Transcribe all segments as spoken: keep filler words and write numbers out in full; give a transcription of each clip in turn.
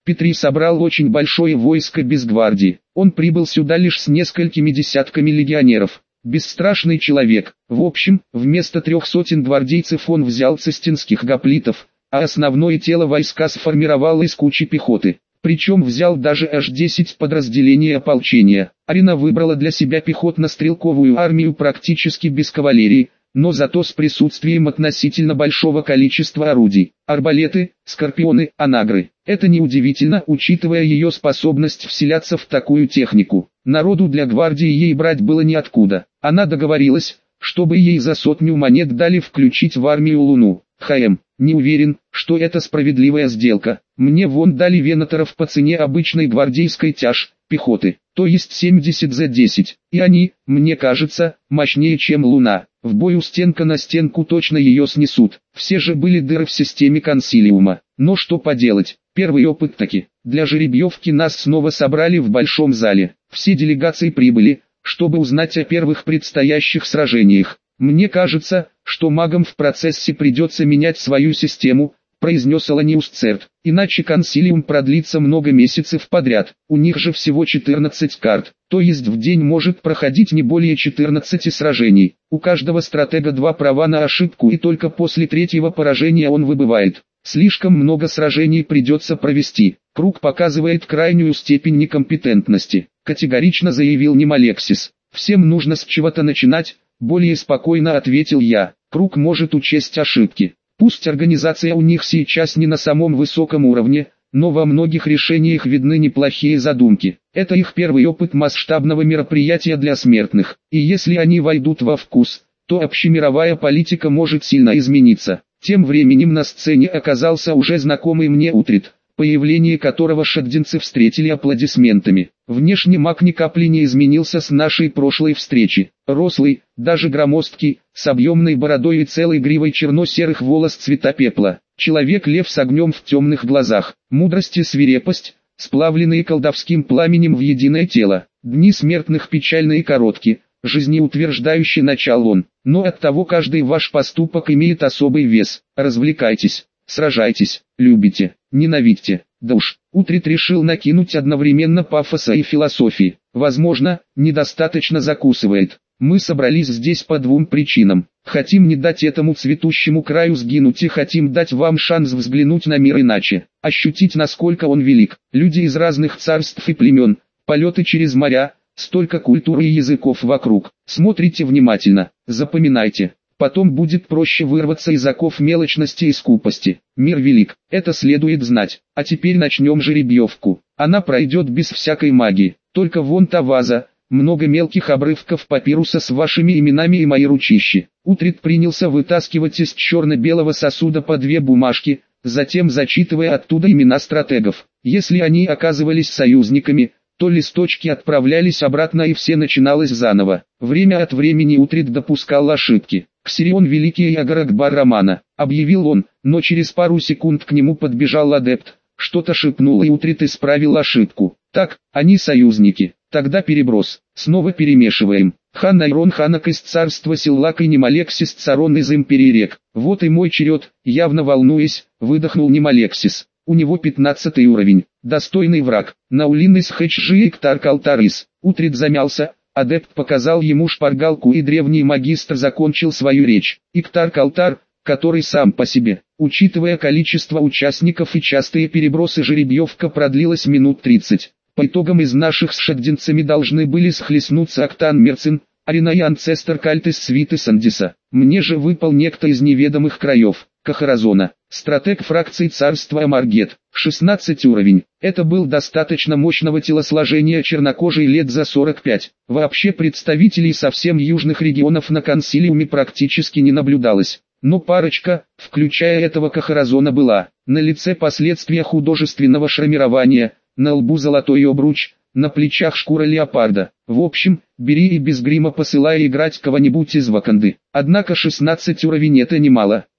Петри собрал очень большое войско без гвардии. Он прибыл сюда лишь с несколькими десятками легионеров. Бесстрашный человек. В общем, вместо трех сотен гвардейцев он взял цистинских гоплитов, а основное тело войска сформировал из кучи пехоты. Причем взял даже аж десять подразделений ополчения. Арина выбрала для себя пехотно-стрелковую армию практически без кавалерии, но зато с присутствием относительно большого количества орудий. Арбалеты, скорпионы, анагры. Это неудивительно, учитывая ее способность вселяться в такую технику. Народу для гвардии ей брать было неоткуда. Она договорилась, чтобы ей за сотню монет дали включить в армию Луну. ХМ, не уверен, что это справедливая сделка. Мне вон дали венаторов по цене обычной гвардейской тяж, пехоты, то есть семьдесят зет десять. И они, мне кажется, мощнее чем Луна. В бою стенка на стенку точно ее снесут. Все же были дыры в системе консилиума. Но что поделать, первый опыт таки. Для жеребьевки нас снова собрали в большом зале. Все делегации прибыли, чтобы узнать о первых предстоящих сражениях. «Мне кажется, что магам в процессе придется менять свою систему», произнес Аланиус Церт, «иначе консилиум продлится много месяцев подряд. У них же всего четырнадцать карт, то есть в день может проходить не более четырнадцати сражений. У каждого стратега два права на ошибку, и только после третьего поражения он выбывает. Слишком много сражений придется провести. Круг показывает крайнюю степень некомпетентности», категорично заявил Немалексис. «Всем нужно с чего-то начинать», более спокойно ответил я. «Круг может учесть ошибки. Пусть организация у них сейчас не на самом высоком уровне, но во многих решениях видны неплохие задумки. Это их первый опыт масштабного мероприятия для смертных, и если они войдут во вкус, то общемировая политика может сильно измениться». Тем временем на сцене оказался уже знакомый мне Утрит, появление которого шагдинцы встретили аплодисментами. Внешне маг ни капли не изменился с нашей прошлой встречи. Рослый, даже громоздкий, с объемной бородой и целой гривой черно-серых волос цвета пепла. Человек-лев с огнем в темных глазах. Мудрость и свирепость, сплавленные колдовским пламенем в единое тело. Дни смертных печальны и коротки, жизнеутверждающий начал он. Но оттого каждый ваш поступок имеет особый вес. Развлекайтесь, сражайтесь, любите, ненавидьте. Да уж, Утрит решил накинуть одновременно пафоса и философии. Возможно, недостаточно закусывает. Мы собрались здесь по двум причинам. Хотим не дать этому цветущему краю сгинуть и хотим дать вам шанс взглянуть на мир иначе. Ощутить, насколько он велик. Люди из разных царств и племен, полеты через моря, столько культуры и языков вокруг. Смотрите внимательно, запоминайте. Потом будет проще вырваться из оков мелочности и скупости. Мир велик, это следует знать. А теперь начнем жеребьевку. Она пройдет без всякой магии. Только вон та ваза, много мелких обрывков папируса с вашими именами и мои ручищи. Утрит принялся вытаскивать из черно-белого сосуда по две бумажки, затем зачитывая оттуда имена стратегов. Если они оказывались союзниками, то листочки отправлялись обратно и все начиналось заново. Время от времени Утрит допускал ошибки. «Ксирион Великий и Агаракбар Романа», объявил он, но через пару секунд к нему подбежал адепт, что-то шепнул и Утрит исправил ошибку. «Так, они союзники, тогда переброс, снова перемешиваем. Хан Найрон Ханак из царства Силлак и Немалексис Царон из Империи Рек. Вот и мой черед», явно волнуясь, выдохнул Немалексис. У него пятнадцатый уровень, достойный враг. Наулин из Хэчжи и Ктар Калтарис. Утрит замялся, адепт показал ему шпаргалку и древний магистр закончил свою речь. Иктар Калтар, который сам по себе, учитывая количество участников и частые перебросы, жеребьевка продлилась минут тридцать. По итогам из наших с шагдинцами должны были схлестнуться Актан Мерцин, Арина и Анцестор Кальт из свиты Сандиса. Мне же выпал некто из неведомых краев, Кахаразона, стратег фракции царства Амаргет, шестнадцать уровень. Это был достаточно мощного телосложения, чернокожий, лет за сорок пять. Вообще представителей совсем южных регионов на консилиуме практически не наблюдалось. Но парочка, включая этого Кахаразона, была. На лице последствия художественного шрамирования, на лбу золотой обруч, на плечах шкура леопарда. В общем, бери и без грима посылай играть кого-нибудь из Ваканды. Однако шестнадцать уровень это немало.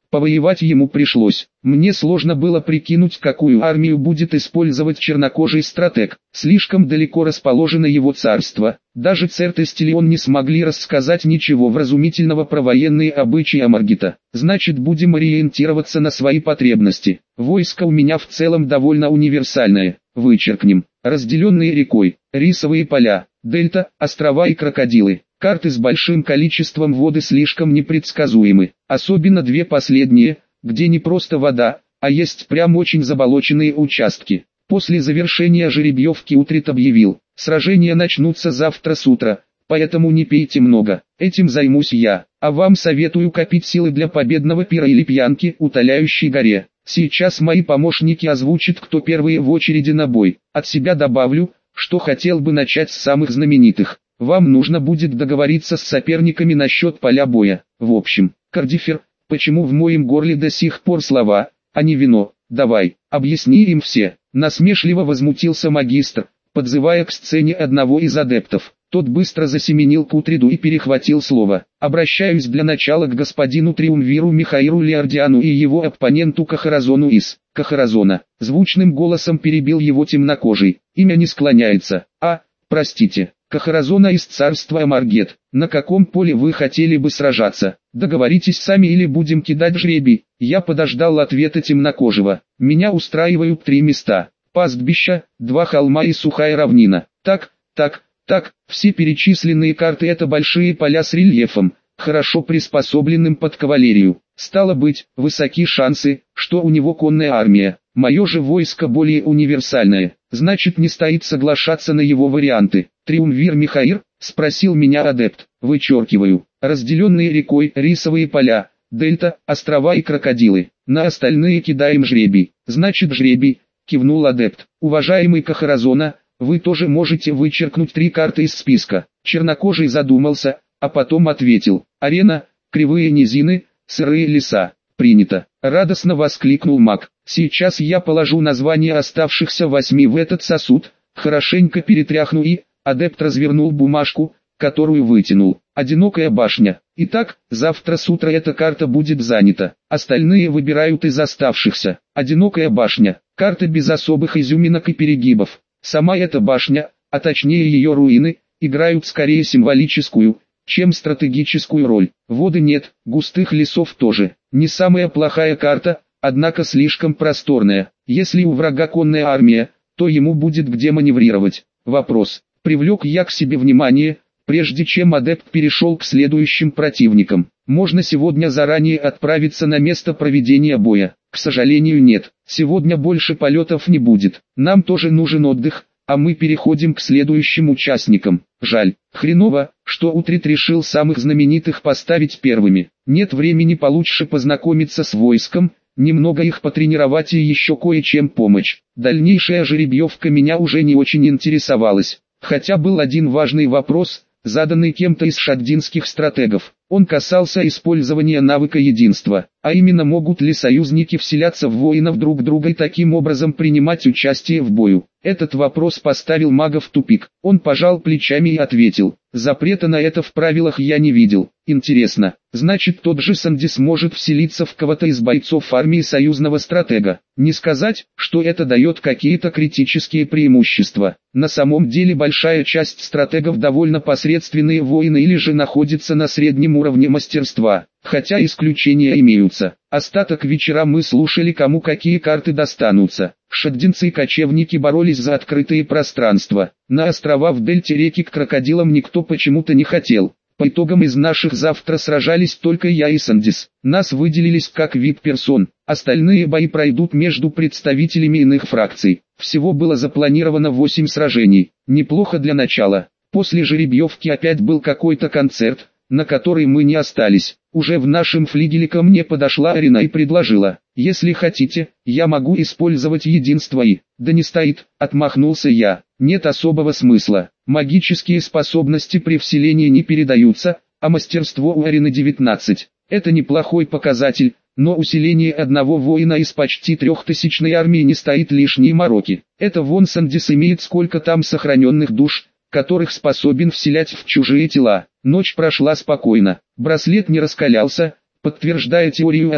Повоевать ему пришлось. Мне сложно было прикинуть, какую армию будет использовать чернокожий стратег. Слишком далеко расположено его царство. Даже Цертестилион не смогли рассказать ничего вразумительного про военные обычаи Амаргита. Значит, будем ориентироваться на свои потребности. Войско у меня в целом довольно универсальное. Вычеркнем. Разделенные рекой, рисовые поля, дельта, острова и крокодилы. Карты с большим количеством воды слишком непредсказуемы, особенно две последние, где не просто вода, а есть прям очень заболоченные участки. После завершения жеребьевки Утрит объявил, сражения начнутся завтра с утра, поэтому не пейте много, этим займусь я, а вам советую копить силы для победного пира или пьянки, утоляющей горе. Сейчас мои помощники озвучат, кто первые в очереди на бой. От себя добавлю, что хотел бы начать с самых знаменитых. Вам нужно будет договориться с соперниками насчет поля боя. В общем, Кардифер, почему в моем горле до сих пор слова, а не вино? Давай, объясни им все. Насмешливо возмутился магистр, подзывая к сцене одного из адептов. Тот быстро засеменил к Утриду и перехватил слово. Обращаюсь для начала к господину Триумвиру Михаиру Леордиану и его оппоненту Кахаразону из Кахаразона. Звучным голосом перебил его темнокожий. Имя не склоняется. А, простите. Кахаразона из царства Амаргет. На каком поле вы хотели бы сражаться? Договоритесь сами или будем кидать жребий. Я подождал ответа темнокожего. Меня устраивают три места. Пастбища, два холма и сухая равнина. Так, так, так, все перечисленные карты это большие поля с рельефом, хорошо приспособленным под кавалерию. Стало быть, высоки шансы, что у него конная армия. Мое же войско более универсальное, значит не стоит соглашаться на его варианты. Триумвир Михаир, спросил меня адепт, вычеркиваю, разделенные рекой, рисовые поля, дельта, острова и крокодилы. На остальные кидаем жребий. Значит жребий, кивнул адепт. Уважаемый Кахаразона, вы тоже можете вычеркнуть три карты из списка. Чернокожий задумался, а потом ответил. Арена, кривые низины, сырые леса. Принято. Радостно воскликнул маг. Сейчас я положу название оставшихся восьми в этот сосуд, хорошенько перетряхну и... Адепт развернул бумажку, которую вытянул. Одинокая башня. Итак, завтра с утра эта карта будет занята. Остальные выбирают из оставшихся. Одинокая башня. Карта без особых изюминок и перегибов. Сама эта башня, а точнее ее руины, играют скорее символическую, чем стратегическую роль. Воды нет, густых лесов тоже. Не самая плохая карта, однако слишком просторная. Если у врага конная армия, то ему будет где маневрировать. Вопрос. Привлек я к себе внимание, прежде чем адепт перешел к следующим противникам. Можно сегодня заранее отправиться на место проведения боя. К сожалению нет, сегодня больше полетов не будет. Нам тоже нужен отдых, а мы переходим к следующим участникам. Жаль, хреново, что Утрит решил самых знаменитых поставить первыми. Нет времени получше познакомиться с войском, немного их потренировать и еще кое-чем помочь. Дальнейшая жеребьевка меня уже не очень интересовалась. Хотя был один важный вопрос, заданный кем-то из шаддинских стратегов. Он касался использования навыка единства, а именно могут ли союзники вселяться в воинов друг друга и таким образом принимать участие в бою. Этот вопрос поставил мага в тупик. Он пожал плечами и ответил, запрета на это в правилах я не видел. Интересно, значит тот же Сандис может вселиться в кого-то из бойцов армии союзного стратега. Не сказать, что это дает какие-то критические преимущества. На самом деле большая часть стратегов довольно посредственные воины или же находится на среднем уровне мастерства, хотя исключения имеются. Остаток вечера мы слушали, кому какие карты достанутся. Шаддинцы и кочевники боролись за открытые пространства. На острова в дельте реки к крокодилам никто почему-то не хотел. По итогам из наших завтра сражались только я и Сандис. Нас выделились как вип-персон. Остальные бои пройдут между представителями иных фракций. Всего было запланировано восемь сражений. Неплохо для начала. После жеребьевки опять был какой-то концерт, на который мы не остались. Уже в нашем флигеле ко мне подошла Арина и предложила, если хотите, я могу использовать единство и... Да не стоит, отмахнулся я, нет особого смысла. Магические способности при вселении не передаются, а мастерство у Арины девятнадцать. Это неплохой показатель, но усиление одного воина из почти трехтысячной армии не стоит лишней мороки. Это вон Сандис имеет сколько там сохраненных душ, которых способен вселять в чужие тела. Ночь прошла спокойно, браслет не раскалялся, подтверждая теорию о том,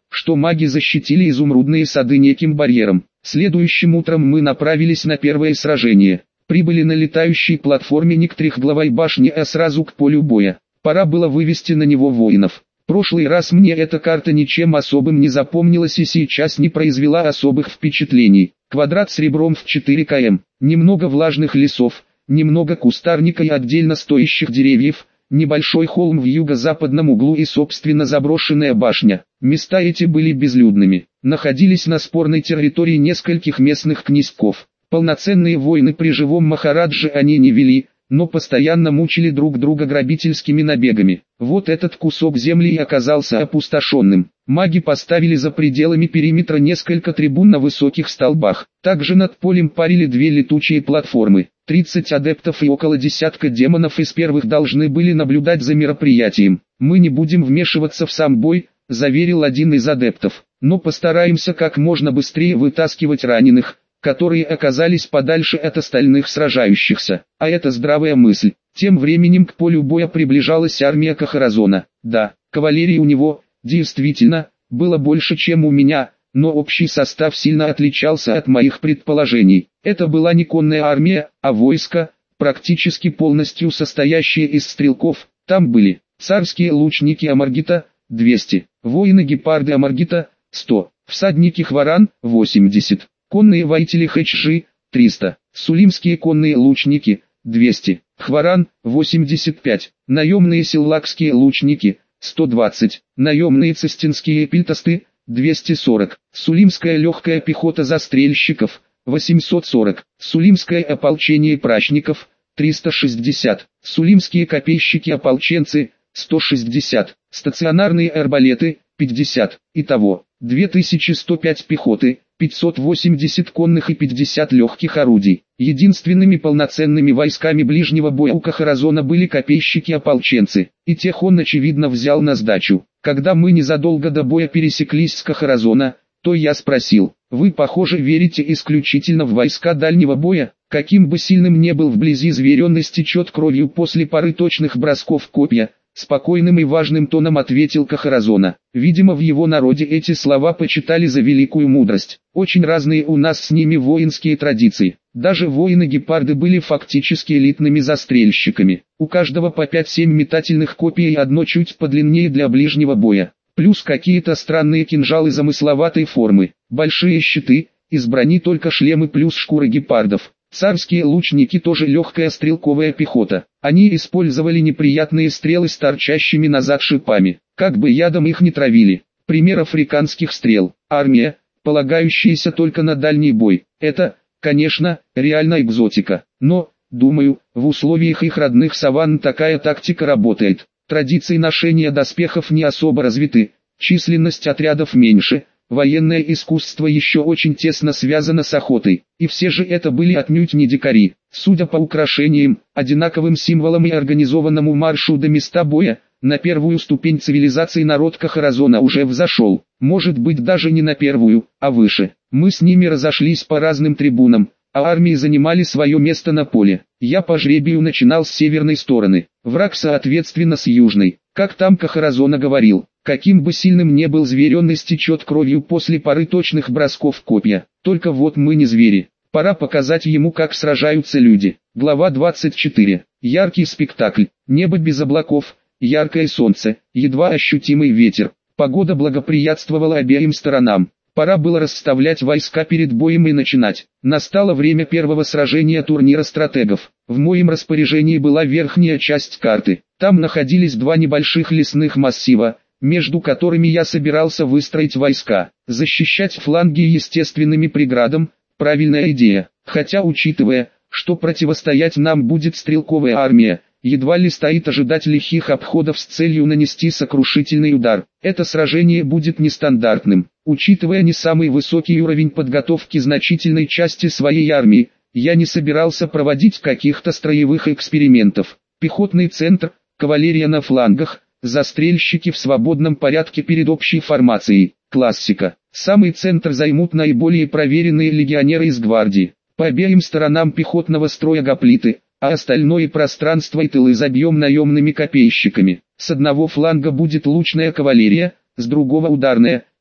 что маги защитили изумрудные сады неким барьером. Следующим утром мы направились на первое сражение. Прибыли на летающей платформе не к трехглавой башне, а сразу к полю боя. Пора было вывести на него воинов. Прошлый раз мне эта карта ничем особым не запомнилась и сейчас не произвела особых впечатлений. Квадрат с ребром в четыре километра, немного влажных лесов, немного кустарника и отдельно стоящих деревьев, небольшой холм в юго-западном углу и собственно заброшенная башня. Места эти были безлюдными. Находились на спорной территории нескольких местных князьков. Полноценные войны при живом Махарадже они не вели, но постоянно мучили друг друга грабительскими набегами. Вот этот кусок земли и оказался опустошенным. Маги поставили за пределами периметра несколько трибун на высоких столбах. Также над полем парили две летучие платформы. тридцать адептов и около десятка демонов из первых должны были наблюдать за мероприятием. «Мы не будем вмешиваться в сам бой», — заверил один из адептов, «но постараемся как можно быстрее вытаскивать раненых, которые оказались подальше от остальных сражающихся». А это здравая мысль. Тем временем к полю боя приближалась армия Кахаразона. Да, кавалерии у него, действительно, было больше, чем у меня, но общий состав сильно отличался от моих предположений. Это была не конная армия, а войско, практически полностью состоящее из стрелков. Там были царские лучники Амаргита, двести, воины-гепарды Амаргита, сто, всадники Хваран, восемьдесят. Конные воители Хэчжи, триста, сулимские конные лучники, двести, Хваран, восемьдесят пять, наемные силлакские лучники, сто двадцать, наемные цистинские пильтасты, двести сорок, сулимская легкая пехота застрельщиков, восемьсот сорок, сулимское ополчение прачников, триста шестьдесят, сулимские копейщики-ополченцы, сто шестьдесят, стационарные арбалеты, пятьдесят, итого, две тысячи сто пять пехоты, пятьсот восемьдесят конных и пятьдесят легких орудий. Единственными полноценными войсками ближнего боя у Кахаразона были копейщики-ополченцы, и тех он очевидно взял на сдачу. Когда мы незадолго до боя пересеклись с Кахаразона, то я спросил: «Вы, похоже, верите исключительно в войска дальнего боя?» Каким бы сильным не был вблизи зверь, он истечет кровью после пары точных бросков копья. Спокойным и важным тоном ответил Кахаразона. Видимо, в его народе эти слова почитали за великую мудрость. Очень разные у нас с ними воинские традиции. Даже воины-гепарды были фактически элитными застрельщиками. У каждого по пять-семь метательных копий и одно чуть подлиннее для ближнего боя. Плюс какие-то странные кинжалы замысловатой формы. Большие щиты, из брони только шлемы плюс шкуры гепардов. Царские лучники тоже легкая стрелковая пехота. Они использовали неприятные стрелы с торчащими назад шипами, как бы ядом их не травили. Пример африканских стрел. Армия, полагающаяся только на дальний бой. Это, конечно, реально экзотика. Но, думаю, в условиях их родных саванн такая тактика работает. Традиции ношения доспехов не особо развиты, численность отрядов меньше. Военное искусство еще очень тесно связано с охотой, и все же это были отнюдь не дикари. Судя по украшениям, одинаковым символам и организованному маршу до места боя, на первую ступень цивилизации народ Кахаразона уже взошел, может быть даже не на первую, а выше. Мы с ними разошлись по разным трибунам, а армии занимали свое место на поле. Я по жребию начинал с северной стороны, враг соответственно с южной. Как там Кахаразона говорил, каким бы сильным не был зверь, он истечет кровью после пары точных бросков копья. Только вот мы не звери. Пора показать ему, как сражаются люди. Глава двадцать четыре. Яркий спектакль. Небо без облаков, яркое солнце, едва ощутимый ветер. Погода благоприятствовала обеим сторонам. Пора было расставлять войска перед боем и начинать. Настало время первого сражения турнира стратегов. В моем распоряжении была верхняя часть карты. Там находились два небольших лесных массива, между которыми я собирался выстроить войска. Защищать фланги естественными преградам – правильная идея. Хотя, учитывая, что противостоять нам будет стрелковая армия, едва ли стоит ожидать лихих обходов с целью нанести сокрушительный удар. Это сражение будет нестандартным. Учитывая не самый высокий уровень подготовки значительной части своей армии, я не собирался проводить каких-то строевых экспериментов. Пехотный центр, кавалерия на флангах, застрельщики в свободном порядке перед общей формацией. Классика. Самый центр займут наиболее проверенные легионеры из гвардии. По обеим сторонам пехотного строя гоплиты, а остальное пространство и тылы забьем наемными копейщиками. С одного фланга будет лучная кавалерия, с другого ударная,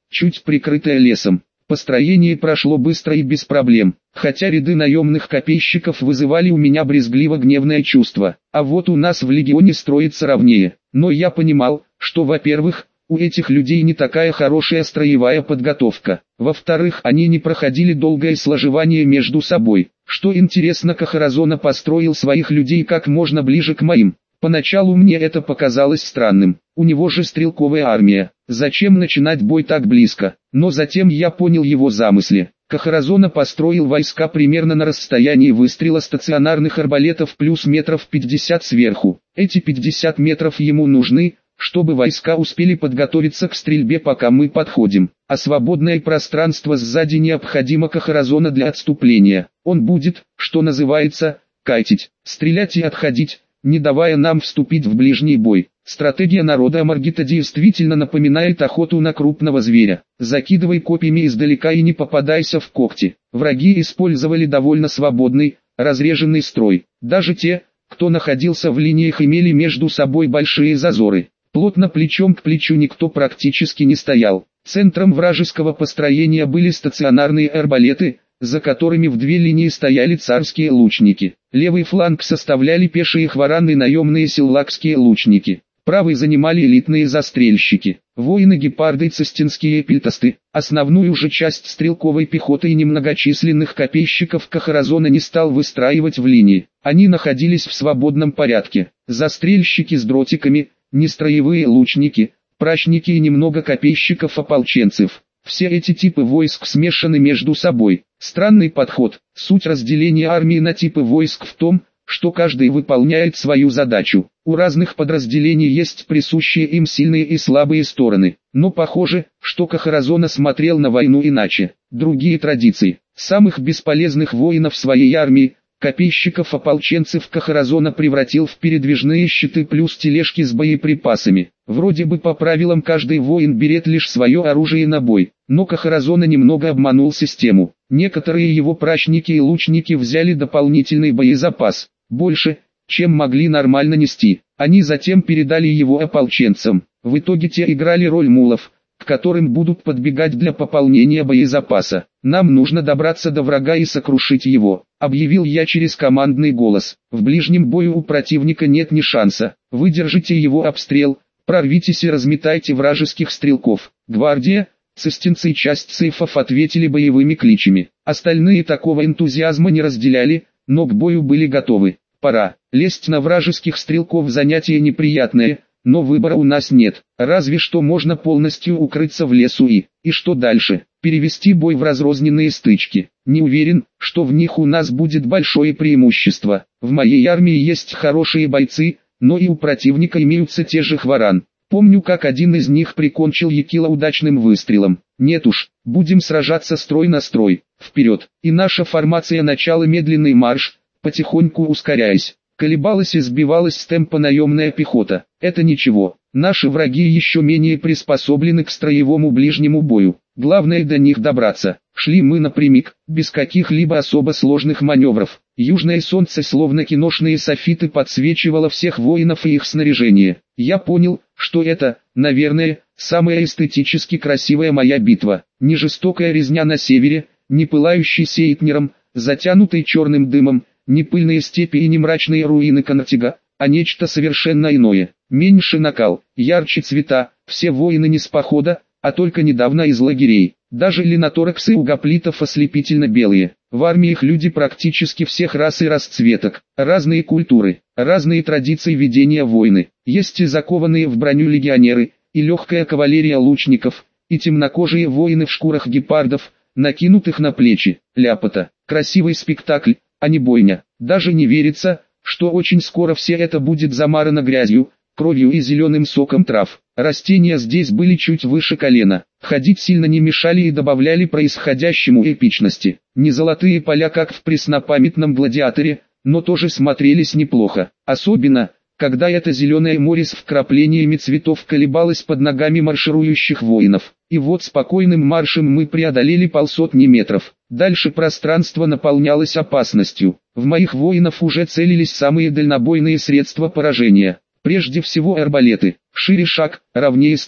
чуть прикрытая лесом. Построение прошло быстро и без проблем, хотя ряды наемных копейщиков вызывали у меня брезгливо-гневное чувство. А вот у нас в легионе строится ровнее. Но я понимал, что, во-первых, у этих людей не такая хорошая строевая подготовка. Во-вторых, они не проходили долгое сложевание между собой. Что интересно, Кахаразона построил своих людей как можно ближе к моим. Поначалу мне это показалось странным. У него же стрелковая армия. Зачем начинать бой так близко? Но затем я понял его замысле. Кахаразона построил войска примерно на расстоянии выстрела стационарных арбалетов плюс метров пятьдесят сверху. Эти пятьдесят метров ему нужны, чтобы войска успели подготовиться к стрельбе, пока мы подходим. А свободное пространство сзади необходимо Кахаразона для отступления. Он будет, что называется, кайтить, стрелять и отходить, не давая нам вступить в ближний бой. Стратегия народа Амаргита действительно напоминает охоту на крупного зверя. Закидывай копьями издалека и не попадайся в когти. Враги использовали довольно свободный, разреженный строй. Даже те, кто находился в линиях, имели между собой большие зазоры. Плотно плечом к плечу никто практически не стоял. Центром вражеского построения были стационарные арбалеты, за которыми в две линии стояли царские лучники. Левый фланг составляли пешие хвараны и наемные силлакские лучники. Правый занимали элитные застрельщики, воины-гепарды и цистинские эпильтосты. Основную же часть стрелковой пехоты и немногочисленных копейщиков Кахаразона не стал выстраивать в линии. Они находились в свободном порядке. Застрельщики с дротиками, нестроевые лучники, прачники и немного копейщиков-ополченцев. Все эти типы войск смешаны между собой. Странный подход. Суть разделения армии на типы войск в том, что каждый выполняет свою задачу. У разных подразделений есть присущие им сильные и слабые стороны. Но похоже, что Кахаразона смотрел на войну иначе. Другие традиции. Самых бесполезных воинов своей армии, копейщиков-ополченцев, Кахаразона превратил в передвижные щиты плюс тележки с боеприпасами. Вроде бы по правилам каждый воин берет лишь свое оружие на бой, но Кахаразона немного обманул систему. Некоторые его прачники и лучники взяли дополнительный боезапас, больше, чем могли нормально нести. Они затем передали его ополченцам. В итоге те играли роль мулов, к которым будут подбегать для пополнения боезапаса. «Нам нужно добраться до врага и сокрушить его», — объявил я через командный голос. «В ближнем бою у противника нет ни шанса. Выдержите его обстрел, прорвитесь и разметайте вражеских стрелков». Гвардия, цистинцы и часть цифов ответили боевыми кличами. Остальные такого энтузиазма не разделяли, но к бою были готовы. Пора. Лезть на вражеских стрелков занятие неприятное, но выбора у нас нет. Разве что можно полностью укрыться в лесу и... И что дальше? Перевести бой в разрозненные стычки. Не уверен, что в них у нас будет большое преимущество. В моей армии есть хорошие бойцы, но и у противника имеются те же хваран. Помню, как один из них прикончил Якила удачным выстрелом. Нет уж, будем сражаться строй на строй. Вперед. И наша формация начала медленный марш, потихоньку ускоряясь. Колебалась и сбивалась с темпа наемная пехота. Это ничего. Наши враги еще менее приспособлены к строевому ближнему бою. Главное до них добраться. Шли мы напрямик, без каких-либо особо сложных маневров. Южное солнце, словно киношные софиты, подсвечивало всех воинов и их снаряжение. Я понял, что это, наверное, самая эстетически красивая моя битва. Не жестокая резня на севере, не пылающий сейтнером, затянутый черным дымом, не пыльные степи и не мрачные руины Конартига, а нечто совершенно иное. Меньше накал, ярче цвета, все воины не с похода, а только недавно из лагерей. Даже линотораксы у гоплитов ослепительно белые. В армии их люди практически всех рас и расцветок, разные культуры, разные традиции ведения войны. Есть и закованные в броню легионеры, и легкая кавалерия лучников, и темнокожие воины в шкурах гепардов, накинутых на плечи. Ляпота. Красивый спектакль, а не бойня. Даже не верится, что очень скоро все это будет замарано грязью, кровью и зеленым соком трав. Растения здесь были чуть выше колена. Ходить сильно не мешали и добавляли происходящему эпичности. Не золотые поля, как в преснопамятном «Гладиаторе», но тоже смотрелись неплохо. Особенно, когда это зеленое море с вкраплениями цветов колебалось под ногами марширующих воинов. И вот спокойным маршем мы преодолели полсотни метров. Дальше пространство наполнялось опасностью. В моих воинов уже целились самые дальнобойные средства поражения. Прежде всего арбалеты. Шире шаг, ровнее строй.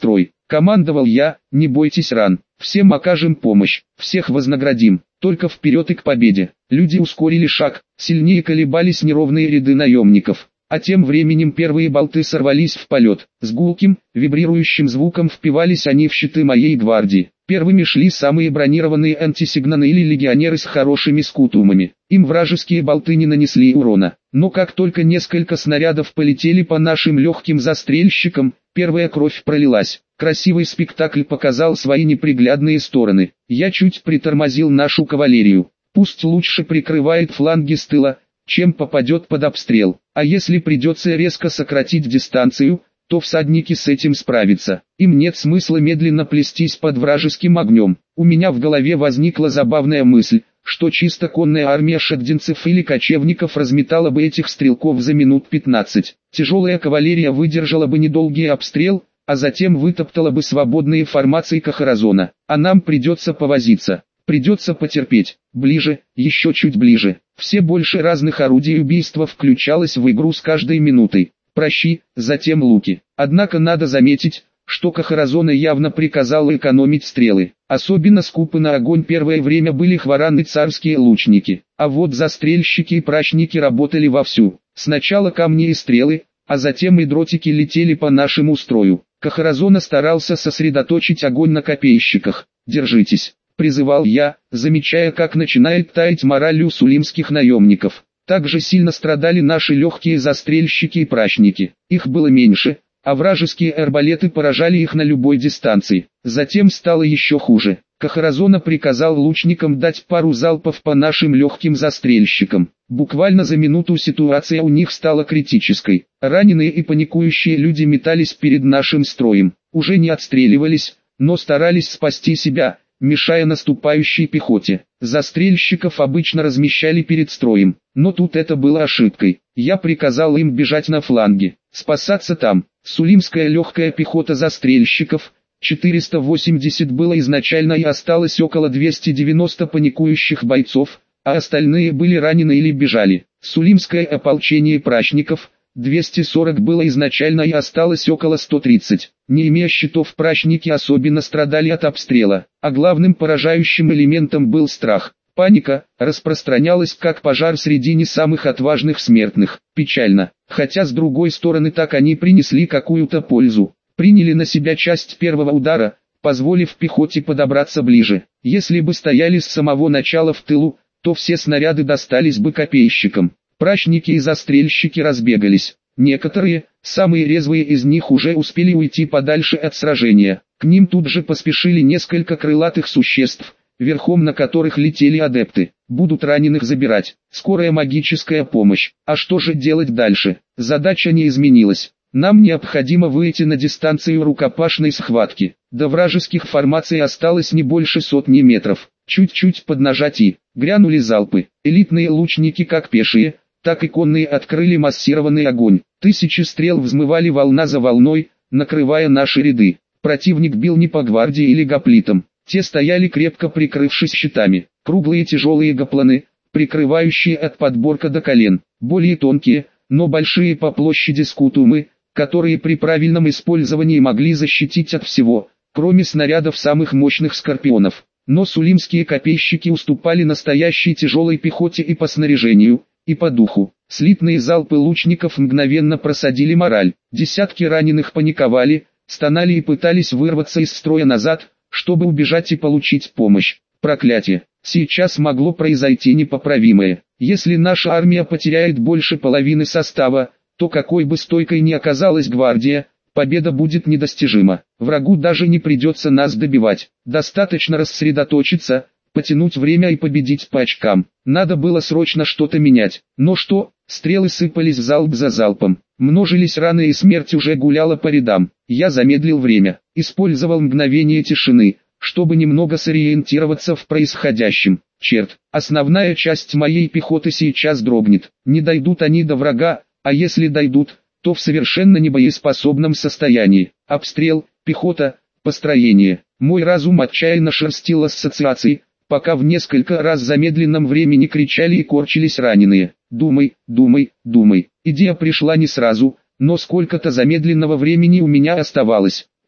Командовал я, не бойтесь ран, всем окажем помощь, всех вознаградим, только вперед и к победе. Люди ускорили шаг, сильнее колебались неровные ряды наемников. А тем временем первые болты сорвались в полет. С гулким, вибрирующим звуком впивались они в щиты моей гвардии. Первыми шли самые бронированные антисигнаны или легионеры с хорошими скутумами. Им вражеские болты не нанесли урона. Но как только несколько снарядов полетели по нашим легким застрельщикам, первая кровь пролилась. Красивый спектакль показал свои неприглядные стороны. Я чуть притормозил нашу кавалерию. Пусть лучше прикрывает фланги с тыла, чем попадет под обстрел. А если придется резко сократить дистанцию, то всадники с этим справятся. Им нет смысла медленно плестись под вражеским огнем. У меня в голове возникла забавная мысль, что чисто конная армия шагдинцев или кочевников разметала бы этих стрелков за минут пятнадцать. Тяжелая кавалерия выдержала бы недолгий обстрел, а затем вытоптала бы свободные формации Кахаразона. А нам придется повозиться. Придется потерпеть. Ближе, еще чуть ближе. Все больше разных орудий убийства включалось в игру с каждой минутой. Прощи, затем луки. Однако надо заметить, что Кахаразона явно приказал экономить стрелы. Особенно скупы на огонь первое время были хвараны царские лучники. А вот застрельщики и прачники работали вовсю. Сначала камни и стрелы, а затем и дротики летели по нашему строю. Кахаразона старался сосредоточить огонь на копейщиках. Держитесь, призывал я, замечая, как начинает таять мораль у сулимских наемников. Также сильно страдали наши легкие застрельщики и прачники. Их было меньше, а вражеские арбалеты поражали их на любой дистанции. Затем стало еще хуже. Кахаразона приказал лучникам дать пару залпов по нашим легким застрельщикам. Буквально за минуту ситуация у них стала критической. Раненые и паникующие люди метались перед нашим строем. Уже не отстреливались, но старались спасти себя, мешая наступающей пехоте. Застрельщиков обычно размещали перед строем, но тут это было ошибкой. Я приказал им бежать на фланги, спасаться там. Сулимская легкая пехота застрельщиков, четыреста восемьдесят было изначально и осталось около двухсот девяноста паникующих бойцов, а остальные были ранены или бежали. Сулимское ополчение прачников, двести сорок было изначально и осталось около ста тридцати. Не имея щитов, прачники особенно страдали от обстрела, а главным поражающим элементом был страх. Паника распространялась как пожар среди не самых отважных смертных. Печально, хотя с другой стороны так они принесли какую-то пользу. Приняли на себя часть первого удара, позволив пехоте подобраться ближе. Если бы стояли с самого начала в тылу, то все снаряды достались бы копейщикам. Прачники и застрельщики разбегались. Некоторые, самые резвые из них уже успели уйти подальше от сражения. К ним тут же поспешили несколько крылатых существ, верхом на которых летели адепты. Будут раненых забирать. Скорая магическая помощь. А что же делать дальше? Задача не изменилась. Нам необходимо выйти на дистанцию рукопашной схватки. До вражеских формаций осталось не больше сотни метров. Чуть-чуть поднажать и грянули залпы. Элитные лучники как пешие, так и конные открыли массированный огонь. Тысячи стрел взмывали волна за волной, накрывая наши ряды. Противник бил не по гвардии или гоплитам. Те стояли крепко прикрывшись щитами. Круглые тяжелые гопланы, прикрывающие от подборка до колен. Более тонкие, но большие по площади скутумы, которые при правильном использовании могли защитить от всего, кроме снарядов самых мощных скорпионов. Но сулимские копейщики уступали настоящей тяжелой пехоте и по снаряжению, и по духу. Слитные залпы лучников мгновенно просадили мораль. Десятки раненых паниковали, стонали и пытались вырваться из строя назад, чтобы убежать и получить помощь. Проклятие! Сейчас могло произойти непоправимое. Если наша армия потеряет больше половины состава, то какой бы стойкой ни оказалась гвардия, победа будет недостижима. Врагу даже не придется нас добивать. Достаточно рассредоточиться, потянуть время и победить по очкам. Надо было срочно что-то менять. Но что? Стрелы сыпались залп за залпом. Множились раны и смерть уже гуляла по рядам. Я замедлил время. Использовал мгновение тишины, чтобы немного сориентироваться в происходящем. Черт, основная часть моей пехоты сейчас дрогнет. Не дойдут они до врага, а если дойдут, то в совершенно небоеспособном состоянии. Обстрел, пехота, построение. Мой разум отчаянно шерстил ассоциации, пока в несколько раз замедленном времени кричали и корчились раненые. Думай, думай, думай. Идея пришла не сразу, но сколько-то замедленного времени у меня оставалось.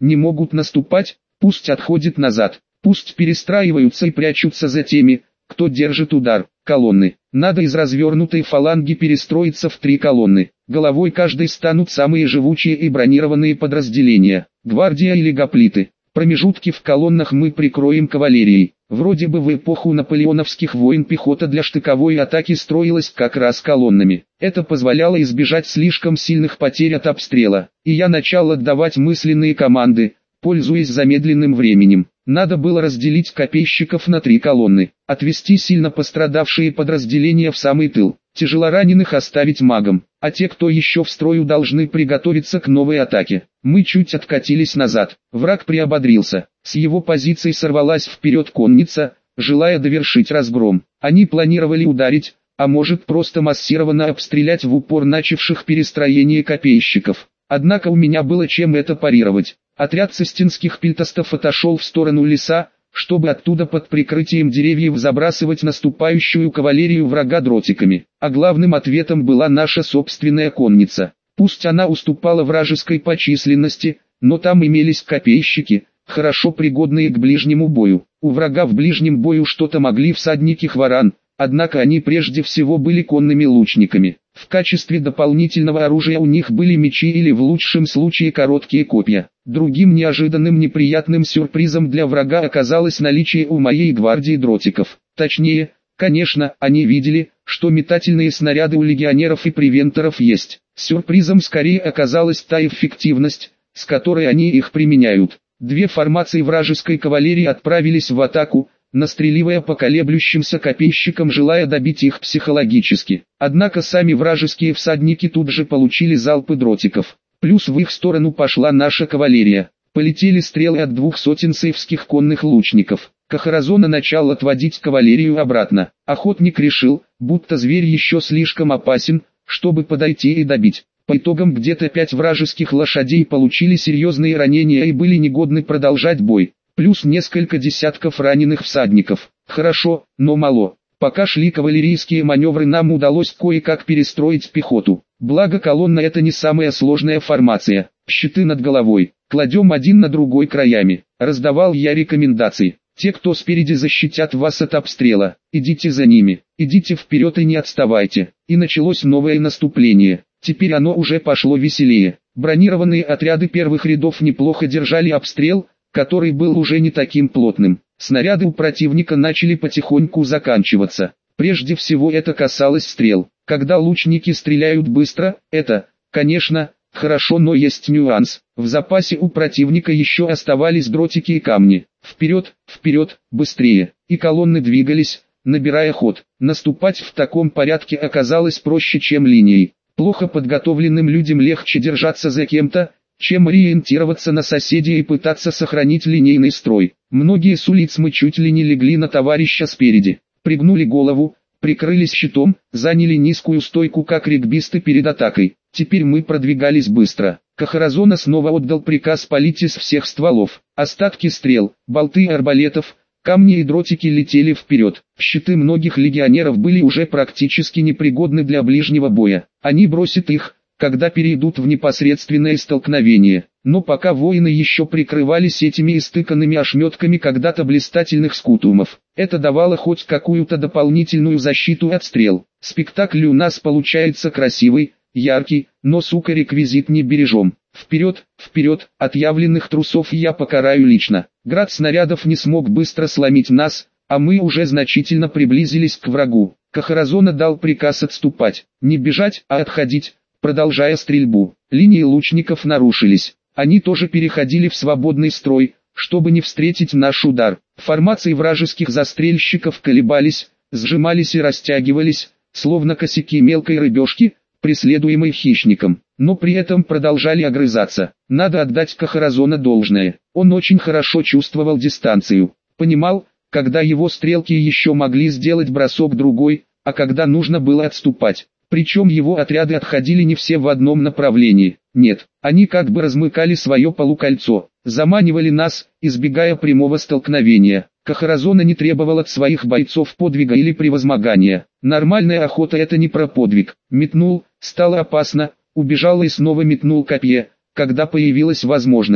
Не могут наступать, пусть отходят назад, пусть перестраиваются и прячутся за теми, кто держит удар. Колонны. Надо из развернутой фаланги перестроиться в три колонны. Головой каждой станут самые живучие и бронированные подразделения. Гвардия или гоплиты. Промежутки в колоннах мы прикроем кавалерией. Вроде бы в эпоху наполеоновских войн пехота для штыковой атаки строилась как раз колоннами. Это позволяло избежать слишком сильных потерь от обстрела. И я начал отдавать мысленные команды, пользуясь замедленным временем. Надо было разделить копейщиков на три колонны, отвести сильно пострадавшие подразделения в самый тыл, тяжелораненых оставить магам, а те, кто еще в строю, должны приготовиться к новой атаке. Мы чуть откатились назад, враг приободрился, с его позиций сорвалась вперед конница, желая довершить разгром. Они планировали ударить, а может просто массированно обстрелять в упор начавших перестроение копейщиков. Однако у меня было чем это парировать. Отряд состинских пильтостов отошел в сторону леса, чтобы оттуда под прикрытием деревьев забрасывать наступающую кавалерию врага дротиками. А главным ответом была наша собственная конница. Пусть она уступала вражеской по численности, но там имелись копейщики, хорошо пригодные к ближнему бою. У врага в ближнем бою что-то могли всадники хваран, однако они прежде всего были конными лучниками. В качестве дополнительного оружия у них были мечи или в лучшем случае короткие копья. Другим неожиданным неприятным сюрпризом для врага оказалось наличие у моей гвардии дротиков. Точнее, конечно, они видели, что метательные снаряды у легионеров и превенторов есть. Сюрпризом скорее оказалась та эффективность, с которой они их применяют. Две формации вражеской кавалерии отправились в атаку, настреливая по колеблющимся копейщикам, желая добить их психологически. Однако сами вражеские всадники тут же получили залпы дротиков. Плюс в их сторону пошла наша кавалерия. Полетели стрелы от двух сотен сейфских конных лучников. Кахаразона начал отводить кавалерию обратно. Охотник решил, будто зверь еще слишком опасен, чтобы подойти и добить. По итогам где-то пять вражеских лошадей получили серьезные ранения и были негодны продолжать бой. Плюс несколько десятков раненых всадников. Хорошо, но мало. Пока шли кавалерийские маневры, нам удалось кое-как перестроить пехоту. Благо колонна — это не самая сложная формация. Щиты над головой. Кладем один на другой краями. Раздавал я рекомендации. Те, кто спереди, защитят вас от обстрела. Идите за ними. Идите вперед и не отставайте. И началось новое наступление. Теперь оно уже пошло веселее. Бронированные отряды первых рядов неплохо держали обстрел, который был уже не таким плотным. Снаряды у противника начали потихоньку заканчиваться. Прежде всего это касалось стрел. Когда лучники стреляют быстро, это, конечно, хорошо, но есть нюанс. В запасе у противника еще оставались дротики и камни. Вперед, вперед, быстрее. И колонны двигались, набирая ход. Наступать в таком порядке оказалось проще, чем линией. Плохо подготовленным людям легче держаться за кем-то, чем ориентироваться на соседей и пытаться сохранить линейный строй. Многие с улиц мы чуть ли не легли на товарища спереди. Пригнули голову, прикрылись щитом, заняли низкую стойку как регбисты перед атакой. Теперь мы продвигались быстро. Кахаразона снова отдал приказ палить из всех стволов. Остатки стрел, болты арбалетов, камни и дротики летели вперед. Щиты многих легионеров были уже практически непригодны для ближнего боя. Они бросят их, когда перейдут в непосредственное столкновение. Но пока воины еще прикрывались этими истыканными ошметками когда-то блистательных скутумов, это давало хоть какую-то дополнительную защиту от стрел. Спектакль у нас получается красивый, яркий, но сука реквизит не бережем. Вперед, вперед, отъявленных трусов я покараю лично. Град снарядов не смог быстро сломить нас, а мы уже значительно приблизились к врагу. Кахаразона дал приказ отступать, не бежать, а отходить, продолжая стрельбу. Линии лучников нарушились. Они тоже переходили в свободный строй, чтобы не встретить наш удар. Формации вражеских застрельщиков колебались, сжимались и растягивались, словно косяки мелкой рыбешки, преследуемой хищником, но при этом продолжали огрызаться. Надо отдать Кахаразона должное. Он очень хорошо чувствовал дистанцию. Понимал, когда его стрелки еще могли сделать бросок другой, а когда нужно было отступать. Причем его отряды отходили не все в одном направлении. Нет, они как бы размыкали свое полукольцо, заманивали нас, избегая прямого столкновения. Кахаразона не требовал от своих бойцов подвига или превозмогания. Нормальная охота — это не про подвиг. Метнул, стало опасно, убежал и снова метнул копье, когда появилась возможность.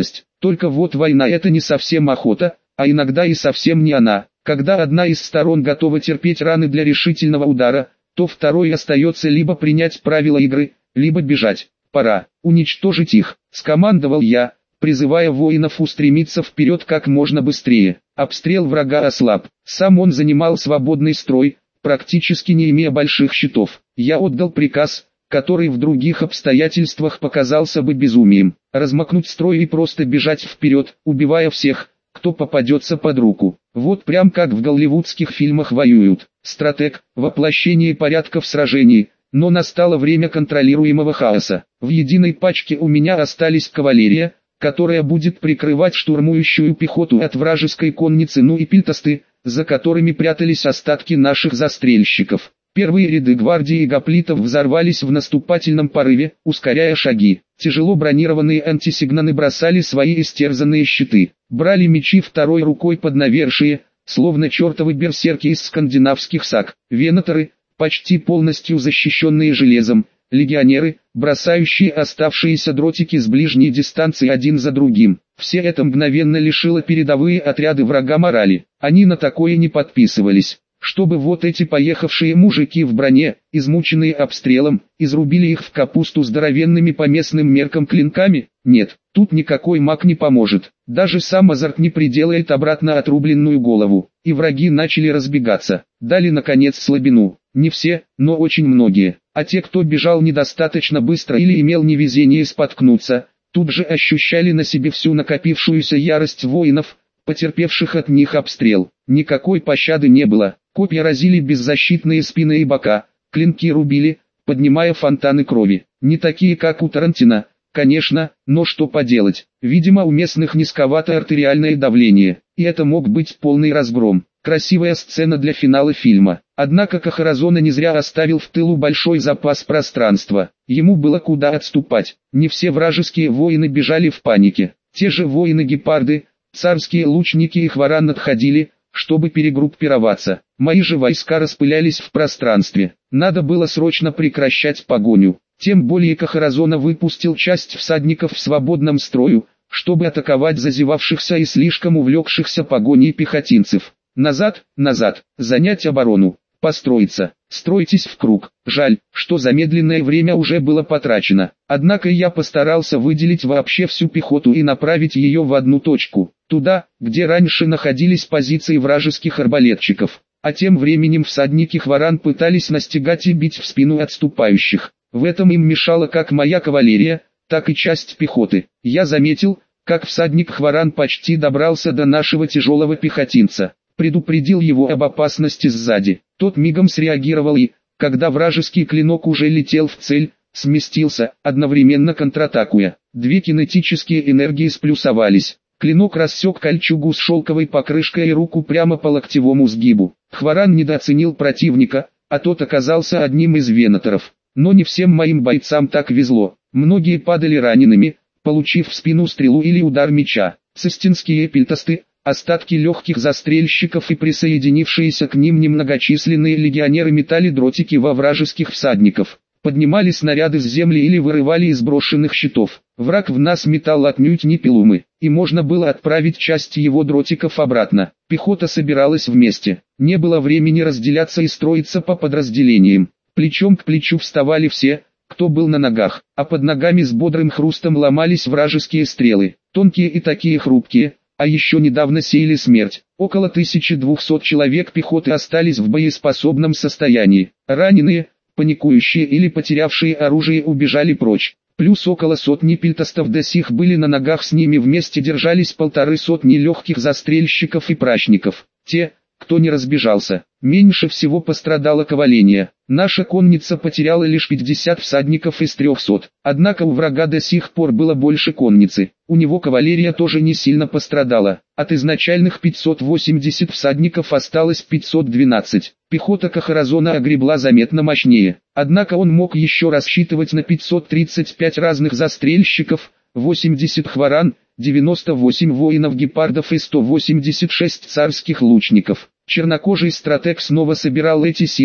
Только вот война — это не совсем охота, а иногда и совсем не она. Когда одна из сторон готова терпеть раны для решительного удара, то второй остается либо принять правила игры, либо бежать. «Пора уничтожить их», — скомандовал я, призывая воинов устремиться вперед как можно быстрее. Обстрел врага ослаб. Сам он занимал свободный строй, практически не имея больших щитов. Я отдал приказ, который в других обстоятельствах показался бы безумием: размакнуть строй и просто бежать вперед, убивая всех, кто попадется под руку. Вот прям как в голливудских фильмах воюют. Стратег, воплощение порядка в сражении. Но настало время контролируемого хаоса. В единой пачке у меня остались кавалерия, которая будет прикрывать штурмующую пехоту от вражеской конницы, ну и пильтасты, за которыми прятались остатки наших застрельщиков. Первые ряды гвардии и гоплитов взорвались в наступательном порыве, ускоряя шаги. Тяжело бронированные антисигнаны бросали свои истерзанные щиты, брали мечи второй рукой под навершие, словно чертовы берсерки из скандинавских саг. Венаторы, почти полностью защищенные железом, легионеры, бросающие оставшиеся дротики с ближней дистанции один за другим. Все это мгновенно лишило передовые отряды врага морали. Они на такое не подписывались. Чтобы вот эти поехавшие мужики в броне, измученные обстрелом, изрубили их в капусту здоровенными по местным меркам клинками? Нет, тут никакой маг не поможет. Даже сам Азарт не приделает обратно отрубленную голову. И враги начали разбегаться. Дали наконец слабину. Не все, но очень многие. А те, кто бежал недостаточно быстро или имел невезение споткнуться, тут же ощущали на себе всю накопившуюся ярость воинов, потерпевших от них обстрел. Никакой пощады не было. Копья разили беззащитные спины и бока, клинки рубили, поднимая фонтаны крови. Не такие, как у Тарантино, конечно, но что поделать. Видимо, у местных низковато артериальное давление, и это мог быть полный разгром. Красивая сцена для финала фильма. Однако Кахаразона не зря оставил в тылу большой запас пространства. Ему было куда отступать. Не все вражеские воины бежали в панике. Те же воины-гепарды, царские лучники и хваран отходили, чтобы перегруппироваться. Мои же войска распылялись в пространстве. Надо было срочно прекращать погоню. Тем более Кахаразона выпустил часть всадников в свободном строю, чтобы атаковать зазевавшихся и слишком увлекшихся погоней пехотинцев. Назад, назад, занять оборону, построиться, стройтесь в круг. Жаль, что замедленное время уже было потрачено. Однако я постарался выделить вообще всю пехоту и направить ее в одну точку, туда, где раньше находились позиции вражеских арбалетчиков. А тем временем всадники хваран пытались настигать и бить в спину отступающих. В этом им мешала как моя кавалерия, так и часть пехоты. Я заметил, как всадник хваран почти добрался до нашего тяжелого пехотинца. Предупредил его об опасности сзади. Тот мигом среагировал и, когда вражеский клинок уже летел в цель, сместился, одновременно контратакуя. Две кинетические энергии сплюсовались. Клинок рассек кольчугу с шелковой покрышкой и руку прямо по локтевому сгибу. Хваран недооценил противника, а тот оказался одним из венаторов. Но не всем моим бойцам так везло. Многие падали ранеными, получив в спину стрелу или удар меча. Цистинские пильтасты, остатки легких застрельщиков и присоединившиеся к ним немногочисленные легионеры метали дротики во вражеских всадников, поднимали снаряды с земли или вырывали из брошенных щитов. Враг в нас метал отнюдь не пилумы, и можно было отправить часть его дротиков обратно. Пехота собиралась вместе, не было времени разделяться и строиться по подразделениям. Плечом к плечу вставали все, кто был на ногах, а под ногами с бодрым хрустом ломались вражеские стрелы, тонкие и такие хрупкие. А еще недавно сеяли смерть. Около тысячи двухсот человек пехоты остались в боеспособном состоянии. Раненые, паникующие или потерявшие оружие убежали прочь. Плюс около сотни пильтастов до сих были на ногах, с ними вместе держались полторы сотни легких застрельщиков и прачников. Те, кто не разбежался. Меньше всего пострадала кавалерия. Наша конница потеряла лишь пятьдесят всадников из трехсот. Однако у врага до сих пор было больше конницы. У него кавалерия тоже не сильно пострадала. От изначальных пятисот восьмидесяти всадников осталось пятьсот двенадцать. Пехота Кахаразона огребла заметно мощнее. Однако он мог еще рассчитывать на пятьсот тридцать пять разных застрельщиков, восемьдесят хваран, девяносто восемь воинов-гепардов и сто восемьдесят шесть царских лучников. Чернокожий стратег снова собирал эти силы,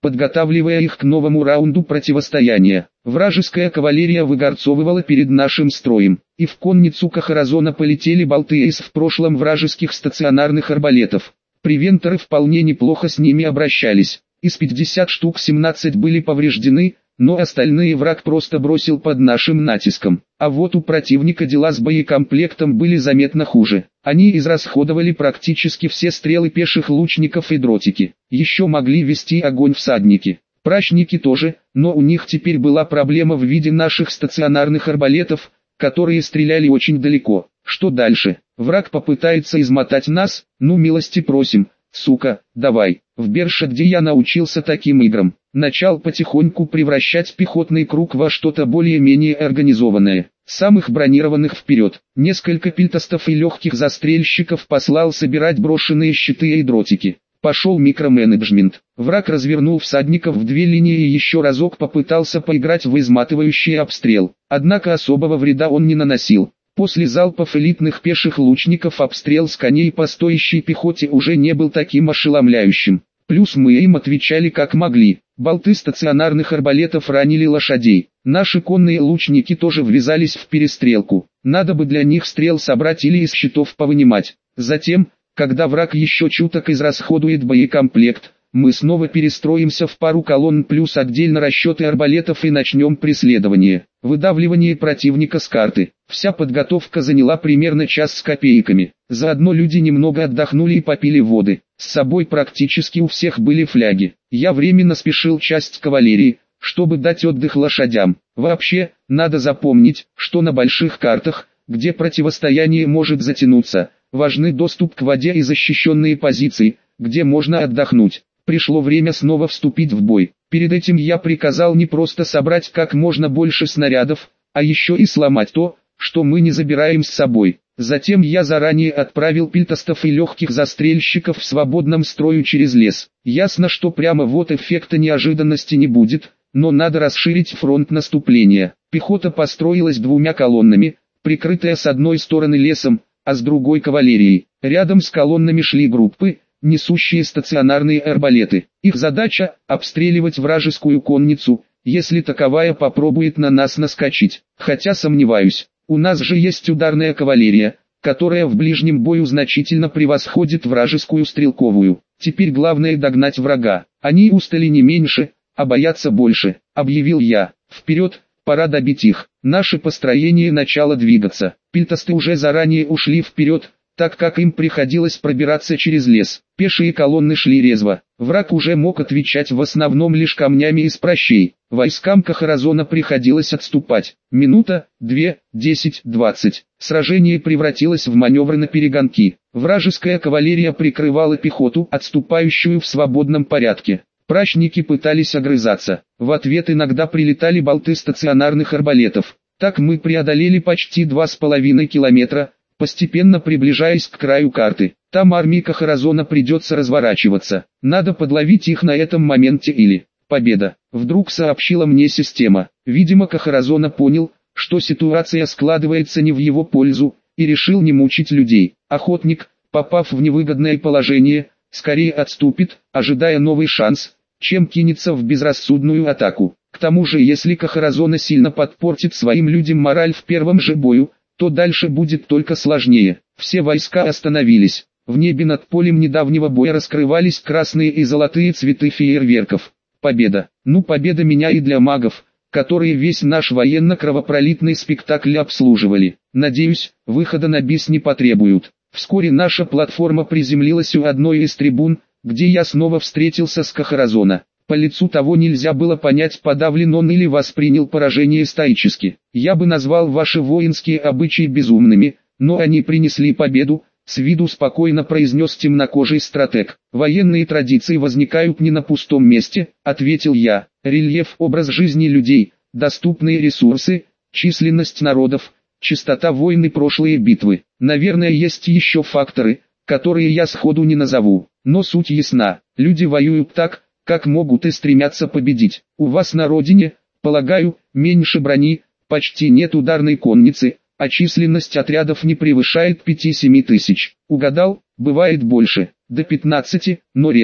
подготавливая их к новому раунду противостояния. Вражеская кавалерия выгорцовывала перед нашим строем, и в конницу Кахаразона полетели болты из в прошлом вражеских стационарных арбалетов. Превенторы вполне неплохо с ними обращались. Из пятидесяти штук семнадцать были повреждены, но остальные враг просто бросил под нашим натиском. А вот у противника дела с боекомплектом были заметно хуже. Они израсходовали практически все стрелы пеших лучников и дротики. Еще могли вести огонь всадники. Прачники тоже, но у них теперь была проблема в виде наших стационарных арбалетов, которые стреляли очень далеко. Что дальше? Враг попытается измотать нас? Ну милости просим, сука, давай. В Берше, где я научился таким играм, начал потихоньку превращать пехотный круг во что-то более-менее организованное. Самых бронированных вперед. Несколько пильтостов и легких застрельщиков послал собирать брошенные щиты и дротики. Пошел микроменеджмент. Враг развернул всадников в две линии и еще разок попытался поиграть в изматывающий обстрел. Однако особого вреда он не наносил. После залпов элитных пеших лучников обстрел с коней по стоящей пехоте уже не был таким ошеломляющим. Плюс мы им отвечали как могли. Болты стационарных арбалетов ранили лошадей. Наши конные лучники тоже ввязались в перестрелку. Надо бы для них стрел собрать или из щитов повынимать. Затем, когда враг еще чуток израсходует боекомплект, мы снова перестроимся в пару колонн плюс отдельно расчеты арбалетов и начнем преследование. Выдавливание противника с карты. Вся подготовка заняла примерно час с копейками. Заодно люди немного отдохнули и попили воды. С собой практически у всех были фляги. Я временно спешил часть кавалерии, чтобы дать отдых лошадям. Вообще, надо запомнить, что на больших картах, где противостояние может затянуться, важны доступ к воде и защищенные позиции, где можно отдохнуть. Пришло время снова вступить в бой. Перед этим я приказал не просто собрать как можно больше снарядов, а еще и сломать то, что мы не забираем с собой. Затем я заранее отправил пильтостов и легких застрельщиков в свободном строю через лес. Ясно, что прямо вот эффекта неожиданности не будет, но надо расширить фронт наступления. Пехота построилась двумя колоннами, прикрытая с одной стороны лесом, а с другой кавалерией. Рядом с колоннами шли группы, несущие стационарные арбалеты. Их задача – обстреливать вражескую конницу, если таковая попробует на нас наскочить. Хотя сомневаюсь, у нас же есть ударная кавалерия, которая в ближнем бою значительно превосходит вражескую стрелковую. Теперь главное догнать врага. Они устали не меньше, а боятся больше, объявил я. Вперед, пора добить их. Наше построение начало двигаться. Пильтосты уже заранее ушли вперед, так как им приходилось пробираться через лес. Пешие колонны шли резво. Враг уже мог отвечать в основном лишь камнями из прощей. Войскам Кахаразона приходилось отступать. Минута, две, десять, двадцать. Сражение превратилось в маневры на перегонки. Вражеская кавалерия прикрывала пехоту, отступающую в свободном порядке. Прачники пытались огрызаться. В ответ иногда прилетали болты стационарных арбалетов. Так мы преодолели почти два с половиной километра, постепенно приближаясь к краю карты. Там армии Кахаразона придется разворачиваться. Надо подловить их на этом моменте или... Победа. Вдруг сообщила мне система. Видимо, Кахаразона понял, что ситуация складывается не в его пользу, и решил не мучить людей. Охотник, попав в невыгодное положение, скорее отступит, ожидая новый шанс, чем кинется в безрассудную атаку. К тому же, если Кахаразона сильно подпортит своим людям мораль в первом же бою, то дальше будет только сложнее. Все войска остановились. В небе над полем недавнего боя раскрывались красные и золотые цветы фейерверков. Победа. Ну, победа меня и для магов, которые весь наш военно-кровопролитный спектакль обслуживали. Надеюсь, выхода на бис не потребуют. Вскоре наша платформа приземлилась у одной из трибун, где я снова встретился с Кахаразона. По лицу того нельзя было понять, подавлен он или воспринял поражение стоически. Я бы назвал ваши воинские обычаи безумными, но они принесли победу, с виду спокойно произнес темнокожий стратег. Военные традиции возникают не на пустом месте, ответил я. Рельеф, образ жизни людей, доступные ресурсы, численность народов, частота войн и прошлые битвы. Наверное, есть еще факторы, которые я сходу не назову, но суть ясна. Люди воюют так, как могут и стремятся победить. У вас на родине, полагаю, меньше брони, почти нет ударной конницы, а численность отрядов не превышает пяти-семи тысяч. Угадал, бывает больше, до пятнадцати, но редко.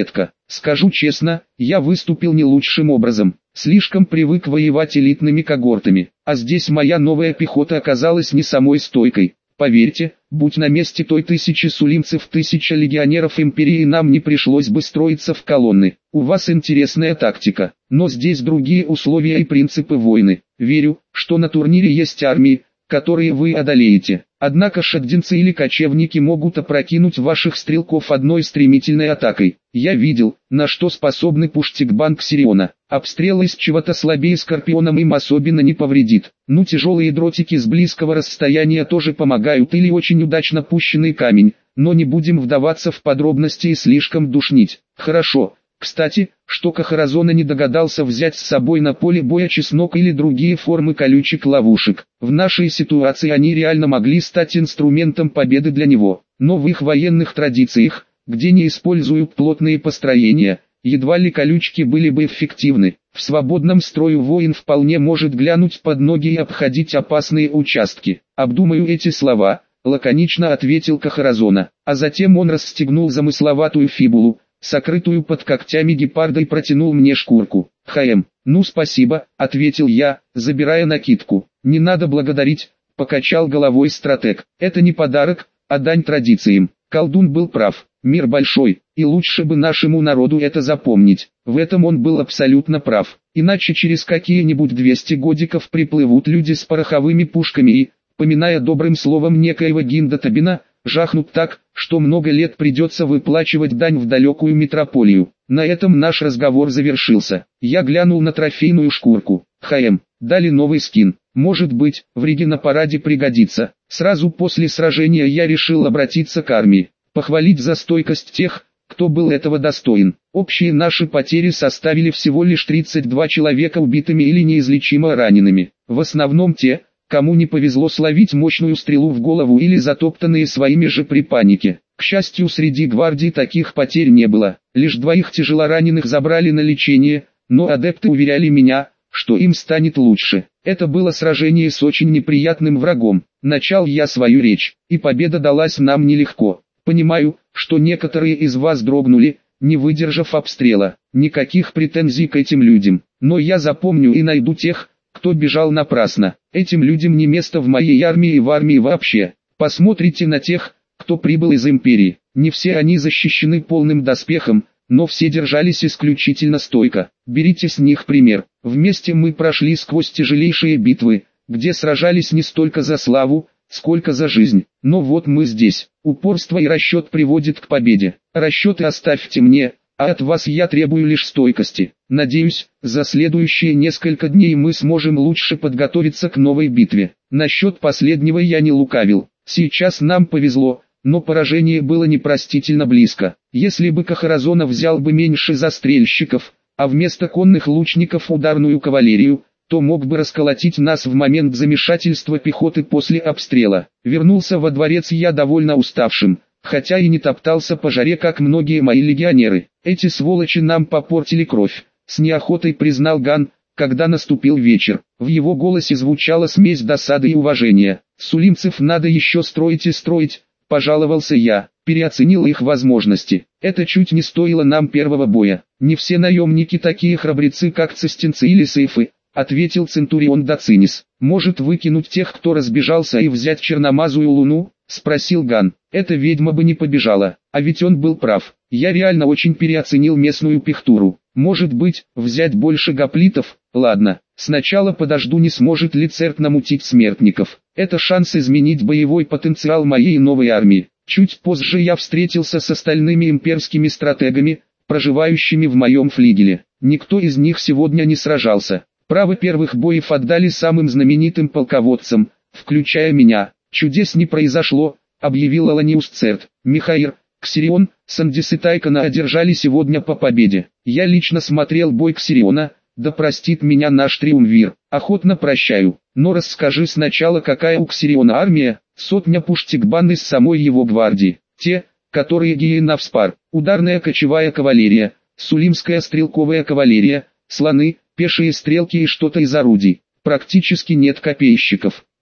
Скажу честно, я выступил не лучшим образом. Слишком привык воевать элитными когортами, а здесь моя новая пехота оказалась не самой стойкой. Поверьте, будь на месте той тысячи сулимцев, тысяча легионеров империи, нам не пришлось бы строиться в колонны. У вас интересная тактика, но здесь другие условия и принципы войны. Верю, что на турнире есть армии, которые вы одолеете. Однако шагдинцы или кочевники могут опрокинуть ваших стрелков одной стремительной атакой. Я видел, на что способны пуштикбан Ксириона. Обстрел из чего-то слабее Скорпионом им особенно не повредит. Ну, тяжелые дротики с близкого расстояния тоже помогают, или очень удачно пущенный камень, но не будем вдаваться в подробности и слишком душнить. Хорошо. Кстати, что Кахаразона не догадался взять с собой на поле боя чеснок или другие формы колючек ловушек. В нашей ситуации они реально могли стать инструментом победы для него. Но в их военных традициях, где не используют плотные построения, едва ли колючки были бы эффективны. В свободном строю воин вполне может глянуть под ноги и обходить опасные участки. Обдумаю эти слова, лаконично ответил Кахаразона, а затем он расстегнул замысловатую фибулу, сокрытую под когтями гепарда, и протянул мне шкурку. «Хаем, ну спасибо», — ответил я, забирая накидку. «Не надо благодарить», — покачал головой стратег. «Это не подарок, а дань традициям». Колдун был прав, мир большой, и лучше бы нашему народу это запомнить. В этом он был абсолютно прав. Иначе через какие-нибудь двести годиков приплывут люди с пороховыми пушками и, поминая добрым словом некоего Гиндатабина, жахнут так, что много лет придется выплачивать дань в далекую метрополию. На этом наш разговор завершился. Я глянул на трофейную шкурку. Хаем, дали новый скин. Может быть, в Риге на параде пригодится. Сразу после сражения я решил обратиться к армии. Похвалить за стойкость тех, кто был этого достоин. Общие наши потери составили всего лишь тридцать два человека убитыми или неизлечимо ранеными. В основном те, кому не повезло словить мощную стрелу в голову или затоптанные своими же при панике. К счастью, среди гвардии таких потерь не было. Лишь двоих тяжелораненых забрали на лечение, но адепты уверяли меня, что им станет лучше. Это было сражение с очень неприятным врагом. Начал я свою речь, и победа далась нам нелегко. Понимаю, что некоторые из вас дрогнули, не выдержав обстрела. Никаких претензий к этим людям. Но я запомню и найду тех, кто бежал напрасно. Этим людям не место в моей армии и в армии вообще. Посмотрите на тех, кто прибыл из империи. Не все они защищены полным доспехом, но все держались исключительно стойко. Берите с них пример. Вместе мы прошли сквозь тяжелейшие битвы, где сражались не столько за славу, сколько за жизнь. Но вот мы здесь. Упорство и расчет приводят к победе. Расчеты оставьте мне, а от вас я требую лишь стойкости. Надеюсь, за следующие несколько дней мы сможем лучше подготовиться к новой битве. Насчет последнего я не лукавил. Сейчас нам повезло, но поражение было непростительно близко. Если бы Кахаразона взял бы меньше застрельщиков, а вместо конных лучников ударную кавалерию, то мог бы расколотить нас в момент замешательства пехоты после обстрела. Вернулся во дворец я довольно уставшим, хотя и не топтался по жаре, как многие мои легионеры. Эти сволочи нам попортили кровь, с неохотой признал Ган, когда наступил вечер. В его голосе звучала смесь досады и уважения. Сулимцев надо еще строить и строить, пожаловался я, переоценил их возможности. Это чуть не стоило нам первого боя. Не все наемники такие храбрецы, как цистинцы или сейфы, ответил Центурион Дацинис. Может выкинуть тех, кто разбежался, и взять черномазую луну? Спросил Ган. Эта ведьма бы не побежала, а ведь он был прав. Я реально очень переоценил местную пехтуру. Может быть, взять больше гоплитов? Ладно, сначала подожду, не сможет ли Церк намутить смертников. Это шанс изменить боевой потенциал моей новой армии. Чуть позже я встретился с остальными имперскими стратегами, проживающими в моем флигеле. Никто из них сегодня не сражался. Право первых боев отдали самым знаменитым полководцам, включая меня. Чудес не произошло, объявил Аланиус Церт. Михаир, Ксирион, Сандис и Тайкона одержали сегодня по победе. Я лично смотрел бой Ксириона, да простит меня наш триумвир. Охотно прощаю, но расскажи сначала, какая у Ксириона армия. Сотня пуштикбан из самой его гвардии. Те, которые гиенавспар, ударная кочевая кавалерия, сулимская стрелковая кавалерия, слоны, пешие стрелки и что-то из орудий. Практически нет копейщиков.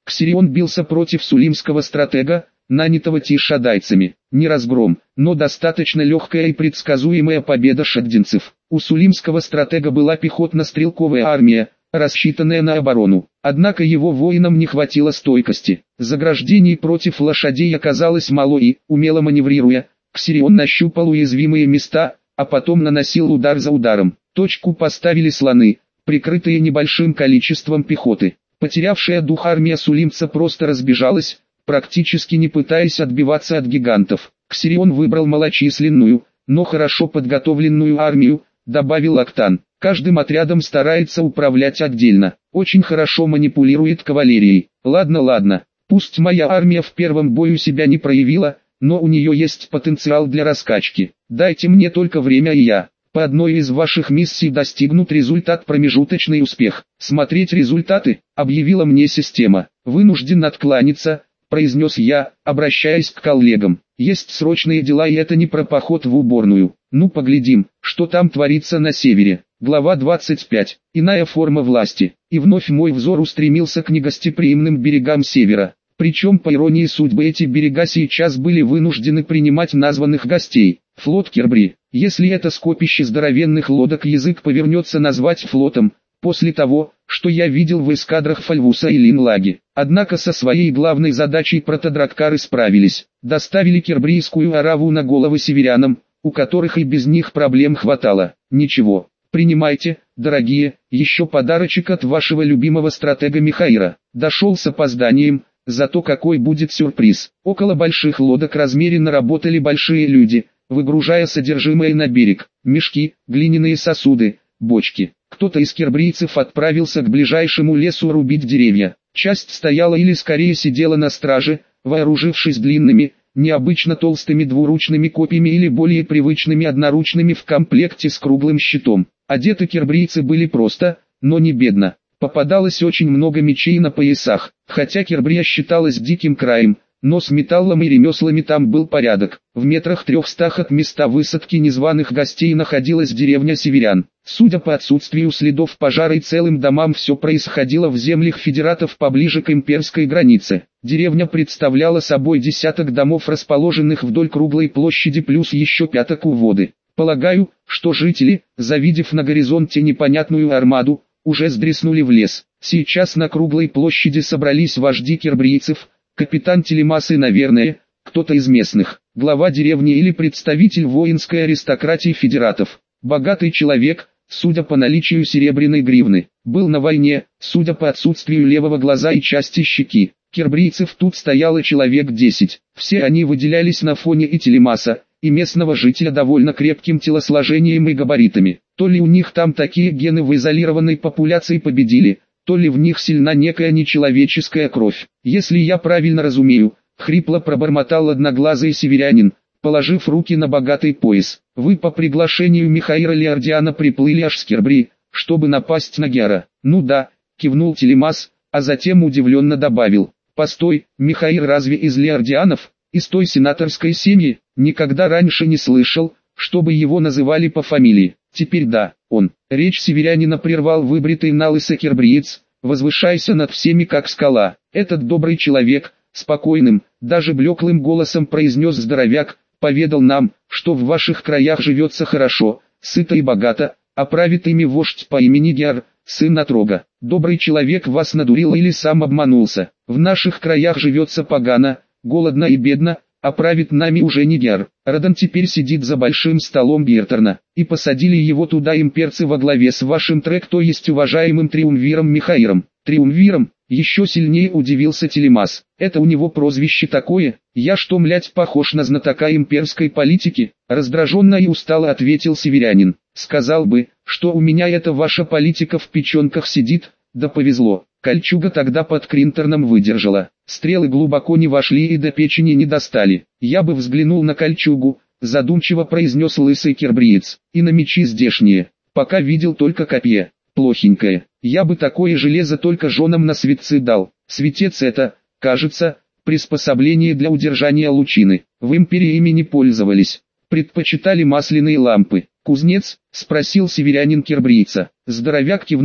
Ксирион бился против сулимского стратега, нанятого тишадайцами. Не разгром, но достаточно легкая и предсказуемая победа шаддинцев. У сулимского стратега была пехотно-стрелковая армия, рассчитанная на оборону. Однако его воинам не хватило стойкости. Заграждений против лошадей оказалось мало и, умело маневрируя, Ксирион нащупал уязвимые места, а потом наносил удар за ударом. Точку поставили слоны, прикрытые небольшим количеством пехоты. Потерявшая дух армия сулимца просто разбежалась, практически не пытаясь отбиваться от гигантов. Ксирион выбрал малочисленную, но хорошо подготовленную армию, добавил Актан. Каждым отрядом старается управлять отдельно, очень хорошо манипулирует кавалерией. Ладно, ладно, пусть моя армия в первом бою себя не проявила, но у нее есть потенциал для раскачки. Дайте мне только время, и я, по одной из ваших миссий, достигнут результат промежуточный успех. Смотреть результаты, объявила мне система. Вынужден откланяться, произнес я, обращаясь к коллегам. Есть срочные дела, и это не про поход в уборную. Ну поглядим, что там творится на севере. Глава двадцать пять. Иная форма власти. И вновь мой взор устремился к негостеприимным берегам севера. Причем, по иронии судьбы, эти берега сейчас были вынуждены принимать названных гостей. Флот Кербри. Если это скопище здоровенных лодок язык повернется назвать флотом, после того, что я видел в эскадрах Фальвуса и Линлаги. Однако со своей главной задачей протодраккары справились. Доставили кербрийскую араву на головы северянам, у которых и без них проблем хватало. Ничего. Принимайте, дорогие, еще подарочек от вашего любимого стратега Михаира. Дошел с опозданием, зато какой будет сюрприз. Около больших лодок размеренно работали большие люди, выгружая содержимое на берег. Мешки, глиняные сосуды, бочки. Кто-то из кербрийцев отправился к ближайшему лесу рубить деревья. Часть стояла или скорее сидела на страже, вооружившись длинными, необычно толстыми двуручными копьями или более привычными одноручными в комплекте с круглым щитом. Одеты кербрийцы были просто, но не бедно. Попадалось очень много мечей на поясах, хотя Кербрия считалась диким краем, но с металлом и ремеслами там был порядок. В метрах трехстах от места высадки незваных гостей находилась деревня северян. Судя по отсутствию следов пожара и целым домам, все происходило в землях федератов поближе к имперской границе. Деревня представляла собой десяток домов, расположенных вдоль круглой площади, плюс еще пяток у воды. Полагаю, что жители, завидев на горизонте непонятную армаду, уже сдреснули в лес. Сейчас на круглой площади собрались вожди кербрийцев, капитан Телемас и, наверное, кто-то из местных, глава деревни или представитель воинской аристократии федератов. Богатый человек, судя по наличию серебряной гривны, был на войне, судя по отсутствию левого глаза и части щеки. Кербрийцев тут стояло человек десять. Все они выделялись на фоне и Телемаса, и местного жителя довольно крепким телосложением и габаритами. То ли у них там такие гены в изолированной популяции победили, то ли в них сильна некая нечеловеческая кровь. Если я правильно разумею, хрипло пробормотал одноглазый северянин, положив руки на богатый пояс. Вы по приглашению Михаира Леордиана приплыли аж с Кербри, чтобы напасть на Гера. Ну да, кивнул Телемас, а затем удивленно добавил. Постой, Михаир разве из Леордианов, из той сенаторской семьи? Никогда раньше не слышал, чтобы его называли по фамилии. Теперь да, он. Речь северянина прервал выбритый налысо кербриец, возвышаясь над всеми как скала. Этот добрый человек, спокойным, даже блеклым голосом произнес здоровяк, поведал нам, что в ваших краях живется хорошо, сыто и богато, а правит ими вождь по имени Гер, сын Натрога. Добрый человек вас надурил или сам обманулся. В наших краях живется погано, голодно и бедно, а правит нами уже не Гер. Радан теперь сидит за большим столом Бертерна, и посадили его туда имперцы во главе с вашим Трек, то есть уважаемым Триумвиром Михаиром. Триумвиром? Еще сильнее удивился Телемас. Это у него прозвище такое? Я что, млять, похож на знатока имперской политики? Раздраженно и устало ответил северянин. Сказал бы, что у меня эта ваша политика в печенках сидит, да повезло. Кольчуга тогда под Кринтерном выдержала. Стрелы глубоко не вошли и до печени не достали. Я бы взглянул на кольчугу, задумчиво произнес лысый кербриец. И на мечи здешние. Пока видел только копье. Плохенькое. Я бы такое железо только женам на светцы дал. Светец это, кажется, приспособление для удержания лучины. В империи ими не пользовались. Предпочитали масляные лампы. Кузнец? Спросил северянин кербрийца. Здоровяк кивнул,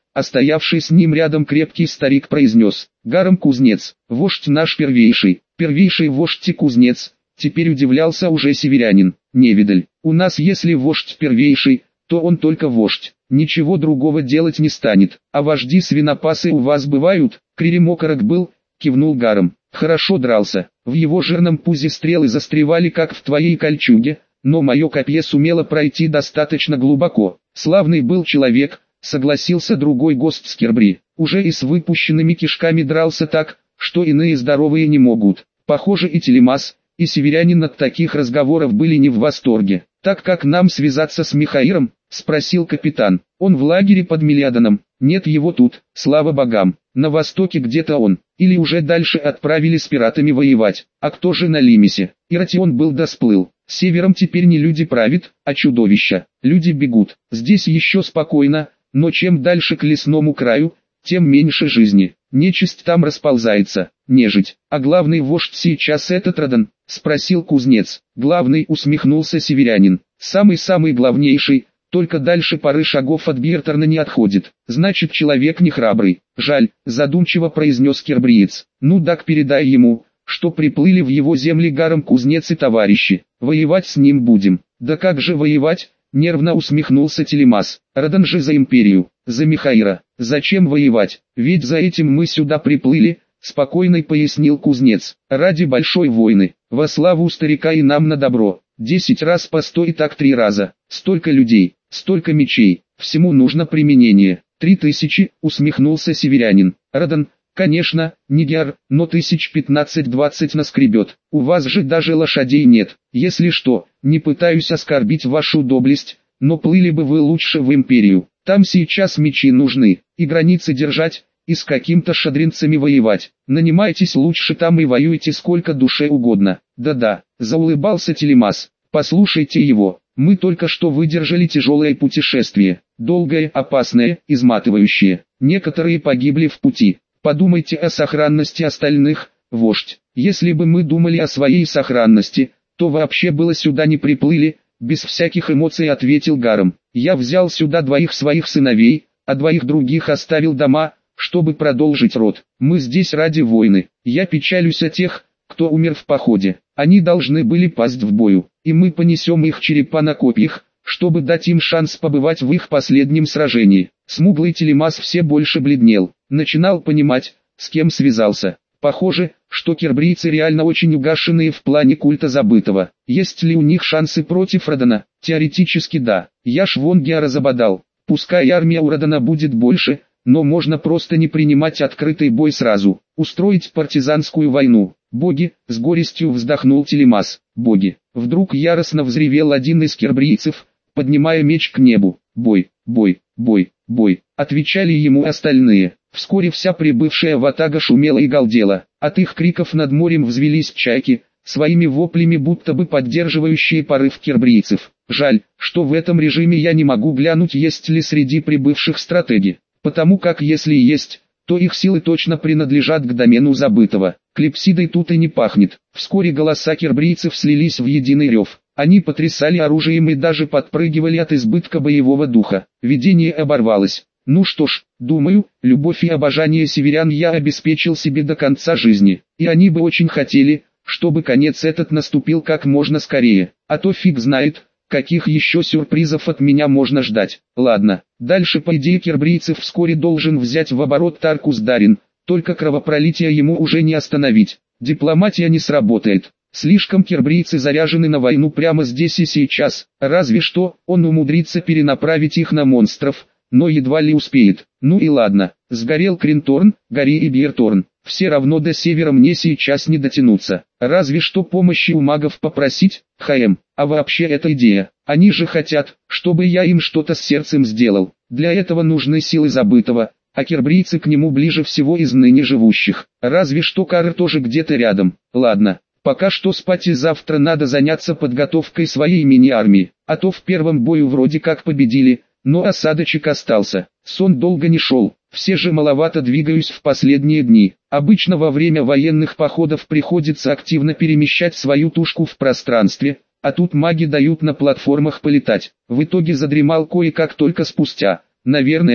а стоявший с ним рядом крепкий старик произнес: «Гарам кузнец, вождь наш первейший, первейший вождь и кузнец». Теперь удивлялся уже северянин: «Невидаль, у нас если вождь первейший, то он только вождь, ничего другого делать не станет. А вожди-свинопасы у вас бывают?» «Криремокорок был», кивнул Гарам. «Хорошо дрался, в его жирном пузе стрелы застревали как в твоей кольчуге, но мое копье сумело пройти достаточно глубоко». «Славный был человек», согласился другой гость Скербри. «Уже и с выпущенными кишками дрался так, что иные здоровые не могут». Похоже, и Телемас, и северянин от таких разговоров были не в восторге. «Так как нам связаться с Михаиром?» — спросил капитан. «Он в лагере под Милиаданом». «Нет его тут, слава богам. На востоке где-то он. Или уже дальше отправили с пиратами воевать. А кто же на Лимисе?» Иратион был да сплыл. «Севером теперь не люди правят, а чудовища. Люди бегут. Здесь еще спокойно, но чем дальше к лесному краю, тем меньше жизни. Нечисть там расползается, нежить. А главный вождь сейчас этот Радан?» — спросил кузнец. «Главный», — усмехнулся северянин. «Самый-самый главнейший, только дальше пары шагов от Биртерна не отходит. Значит, человек не храбрый. Жаль», — задумчиво произнес кербриец. «Ну так передай ему, что приплыли в его земли Гарам кузнец и товарищи. Воевать с ним будем». «Да как же воевать?» — нервно усмехнулся Телемас. «Радан же за империю, за Михаира. Зачем воевать? Ведь за этим мы сюда приплыли», — спокойно пояснил кузнец. «Ради большой войны, во славу старика и нам на добро. Десять раз постой, так три раза. Столько людей, столько мечей, всему нужно применение». «Три тысячи», — усмехнулся северянин. «Радан, конечно, не гер, но тысяч пятнадцать-двадцать наскребет. У вас же даже лошадей нет. Если что, не пытаюсь оскорбить вашу доблесть, но плыли бы вы лучше в империю. Там сейчас мечи нужны, и границы держать, и с каким-то шадринцами воевать. Нанимайтесь лучше там и воюйте сколько душе угодно». «Да-да», — заулыбался Телемас. «Послушайте его. Мы только что выдержали тяжелое путешествие. Долгое, опасное, изматывающее. Некоторые погибли в пути. Подумайте о сохранности остальных, вождь. Если бы мы думали о своей сохранности, то вообще было сюда не приплыли», — без всяких эмоций ответил Гарам. «Я взял сюда двоих своих сыновей, а двоих других оставил дома, чтобы продолжить род. Мы здесь ради войны. Я печалюсь о тех, кто умер в походе. Они должны были пасть в бою, и мы понесем их черепа на копьях, чтобы дать им шанс побывать в их последнем сражении». Смуглый Телемас все больше бледнел, начинал понимать, с кем связался. Похоже, что кербрийцы реально очень угашенные в плане культа забытого. Есть ли у них шансы против Радана? Теоретически да. Я Швонгиара забодал. Пускай армия у Радана будет больше, но можно просто не принимать открытый бой сразу, устроить партизанскую войну. «Боги», — с горестью вздохнул Телемас. «Боги». Вдруг яростно взревел один из кербрийцев, поднимая меч к небу. «Бой, бой, бой, бой», — отвечали ему остальные. Вскоре вся прибывшая ватага шумела и галдела. От их криков над морем взвелись чайки, своими воплями будто бы поддерживающие порыв кербрийцев. Жаль, что в этом режиме я не могу глянуть, есть ли среди прибывших стратеги. Потому как если и есть, то их силы точно принадлежат к домену забытого. Клипсидой тут и не пахнет. Вскоре голоса кербрийцев слились в единый рев. Они потрясали оружием и даже подпрыгивали от избытка боевого духа. Видение оборвалось. Ну что ж, думаю, любовь и обожание северян я обеспечил себе до конца жизни. И они бы очень хотели, чтобы конец этот наступил как можно скорее. А то фиг знает, каких еще сюрпризов от меня можно ждать. Ладно, дальше по идее кербрийцев вскоре должен взять в оборот Таркус Дарин, только кровопролитие ему уже не остановить. Дипломатия не сработает. Слишком кербрийцы заряжены на войну прямо здесь и сейчас, разве что он умудрится перенаправить их на монстров, но едва ли успеет. Ну и ладно, сгорел Кринторн, гори и Бирторн. Все равно до севера мне сейчас не дотянуться. Разве что помощи у магов попросить, хм. А вообще эта идея. Они же хотят, чтобы я им что-то с сердцем сделал. Для этого нужны силы забытого, а кербрийцы к нему ближе всего из ныне живущих. Разве что Кары тоже где-то рядом. Ладно, пока что спать, и завтра надо заняться подготовкой своей мини-армии. А то в первом бою вроде как победили, но осадочек остался. Сон долго не шел. Все же маловато двигаюсь в последние дни. Обычно во время военных походов приходится активно перемещать свою тушку в пространстве, а тут маги дают на платформах полетать. В итоге задремал кое-как только спустя, наверное,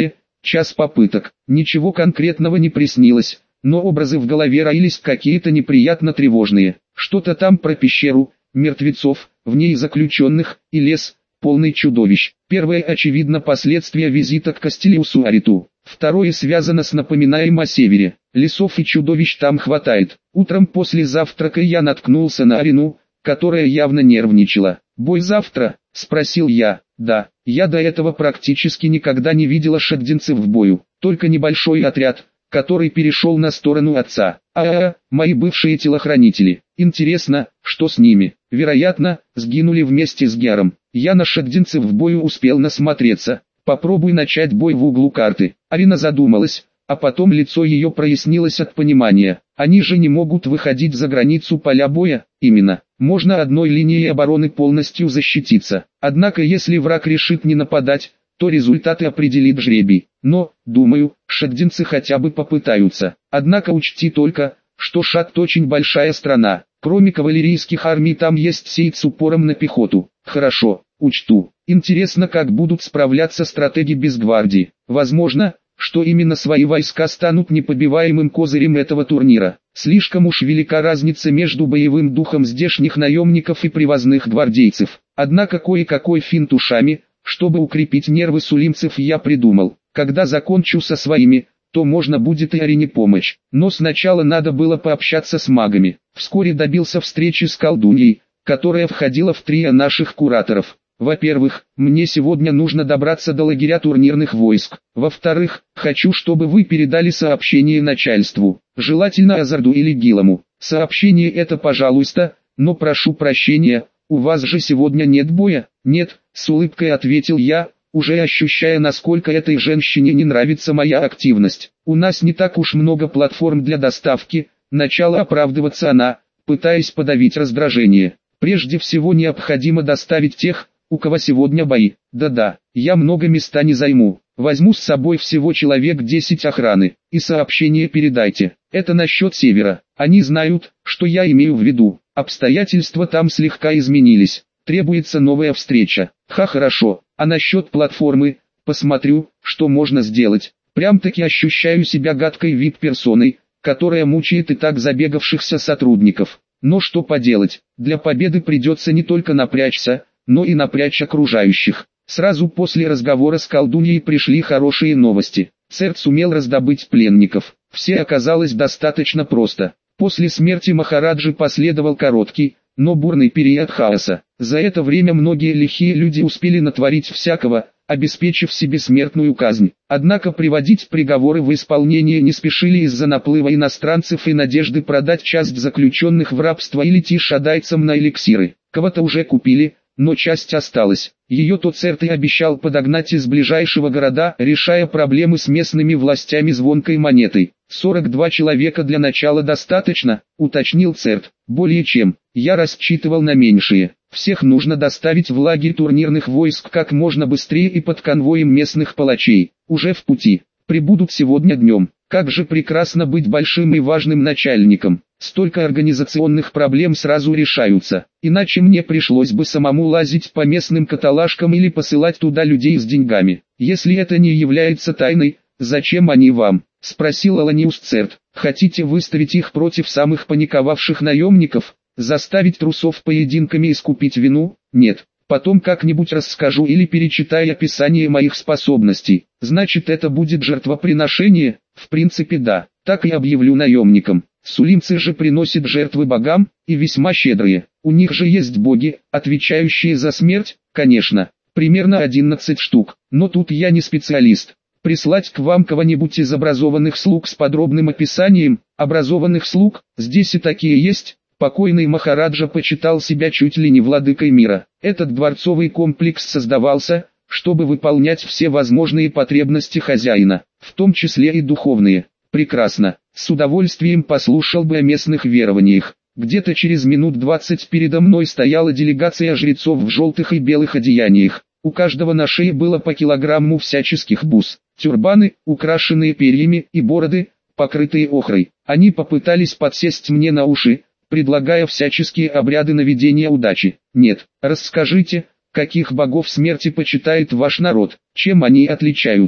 час попыток. Ничего конкретного не приснилось, но образы в голове роились какие-то неприятно тревожные. Что-то там про пещеру, мертвецов, в ней заключенных, и лес, полный чудовищ. Первое очевидно последствия визита к Кастилиусу Ариту. Второе связано с напоминанием о севере. Лесов и чудовищ там хватает. Утром после завтрака я наткнулся на Арину, которая явно нервничала. «Бой завтра?» – спросил я. «Да, я до этого практически никогда не видела шагдинцев в бою, только небольшой отряд, который перешел на сторону отца. А-а-а, мои бывшие телохранители. Интересно, что с ними? Вероятно, сгинули вместе с Гером. Я на шагдинцев в бою успел насмотреться. Попробуй начать бой в углу карты». Арина задумалась, а потом лицо ее прояснилось от понимания. Они же не могут выходить за границу поля боя. Именно. Можно одной линией обороны полностью защититься. Однако если враг решит не нападать, то результаты определит жребий. Но, думаю, шагдинцы хотя бы попытаются. Однако учти только, что Шагд очень большая страна. Кроме кавалерийских армий там есть сейд с упором на пехоту. Хорошо, учту. Интересно, как будут справляться стратеги без гвардии. Возможно, что именно свои войска станут непобиваемым козырем этого турнира. Слишком уж велика разница между боевым духом здешних наемников и привозных гвардейцев. Однако кое-какой финт ушами, чтобы укрепить нервы сулимцев, я придумал. Когда закончу со своими, то можно будет и Арине помочь. Но сначала надо было пообщаться с магами. Вскоре добился встречи с колдуньей, которая входила в трио наших кураторов. Во-первых, мне сегодня нужно добраться до лагеря турнирных войск. Во-вторых, хочу, чтобы вы передали сообщение начальству, желательно Азарду или Гиламу. Сообщение это, пожалуйста, но прошу прощения, у вас же сегодня нет боя? Нет, с улыбкой ответил я, уже ощущая, насколько этой женщине не нравится моя активность. У нас не так уж много платформ для доставки, начала оправдываться она, пытаясь подавить раздражение. Прежде всего необходимо доставить тех, у кого сегодня бои. Да-да, я много места не займу. Возьму с собой всего человек десять охраны. И сообщение передайте. Это насчет севера. Они знают, что я имею в виду. Обстоятельства там слегка изменились. Требуется новая встреча. Ха, хорошо. А насчет платформы, посмотрю, что можно сделать. Прям-таки ощущаю себя гадкой вип-персоной, которая мучает и так забегавшихся сотрудников. Но что поделать, для победы придется не только напрячься, но и напрячь окружающих. Сразу после разговора с колдуньей пришли хорошие новости. Церт сумел раздобыть пленников. Все оказалось достаточно просто. После смерти Махараджи последовал короткий, но бурный период хаоса. За это время многие лихие люди успели натворить всякого, обеспечив себе смертную казнь. Однако приводить приговоры в исполнение не спешили из-за наплыва иностранцев и надежды продать часть заключенных в рабство или тишадайцам на эликсиры. Кого-то уже купили, но часть осталась. Ее то Церт и обещал подогнать из ближайшего города, решая проблемы с местными властями звонкой монетой. сорок два человека для начала достаточно, уточнил Церт. Более чем, я рассчитывал на меньшие. Всех нужно доставить в лагерь турнирных войск как можно быстрее и под конвоем местных палачей. Уже в пути. Прибудут сегодня днем. Как же прекрасно быть большим и важным начальником. Столько организационных проблем сразу решаются. Иначе мне пришлось бы самому лазить по местным каталажкам или посылать туда людей с деньгами. Если это не является тайной, зачем они вам? Спросил Аланиус Церт. Хотите выставить их против самых паниковавших наемников? Заставить трусов поединками искупить вину? Нет. Потом как-нибудь расскажу или перечитай описание моих способностей. Значит, это будет жертвоприношение? В принципе, да. Так и объявлю наемникам. Сулимцы же приносят жертвы богам, и весьма щедрые. У них же есть боги, отвечающие за смерть, конечно. Примерно одиннадцать штук. Но тут я не специалист. Прислать к вам кого-нибудь из образованных слуг с подробным описанием? Образованных слуг? Здесь и такие есть. Покойный Махараджа почитал себя чуть ли не владыкой мира. Этот дворцовый комплекс создавался, чтобы выполнять все возможные потребности хозяина, в том числе и духовные. Прекрасно. С удовольствием послушал бы о местных верованиях. Где-то через минут двадцать передо мной стояла делегация жрецов в желтых и белых одеяниях. У каждого на шее было по килограмму всяческих бус, тюрбаны, украшенные перьями, и бороды, покрытые охрой. Они попытались подсесть мне на уши, предлагая всяческие обряды наведения удачи. Нет, расскажите, каких богов смерти почитает ваш народ, чем они отличаются.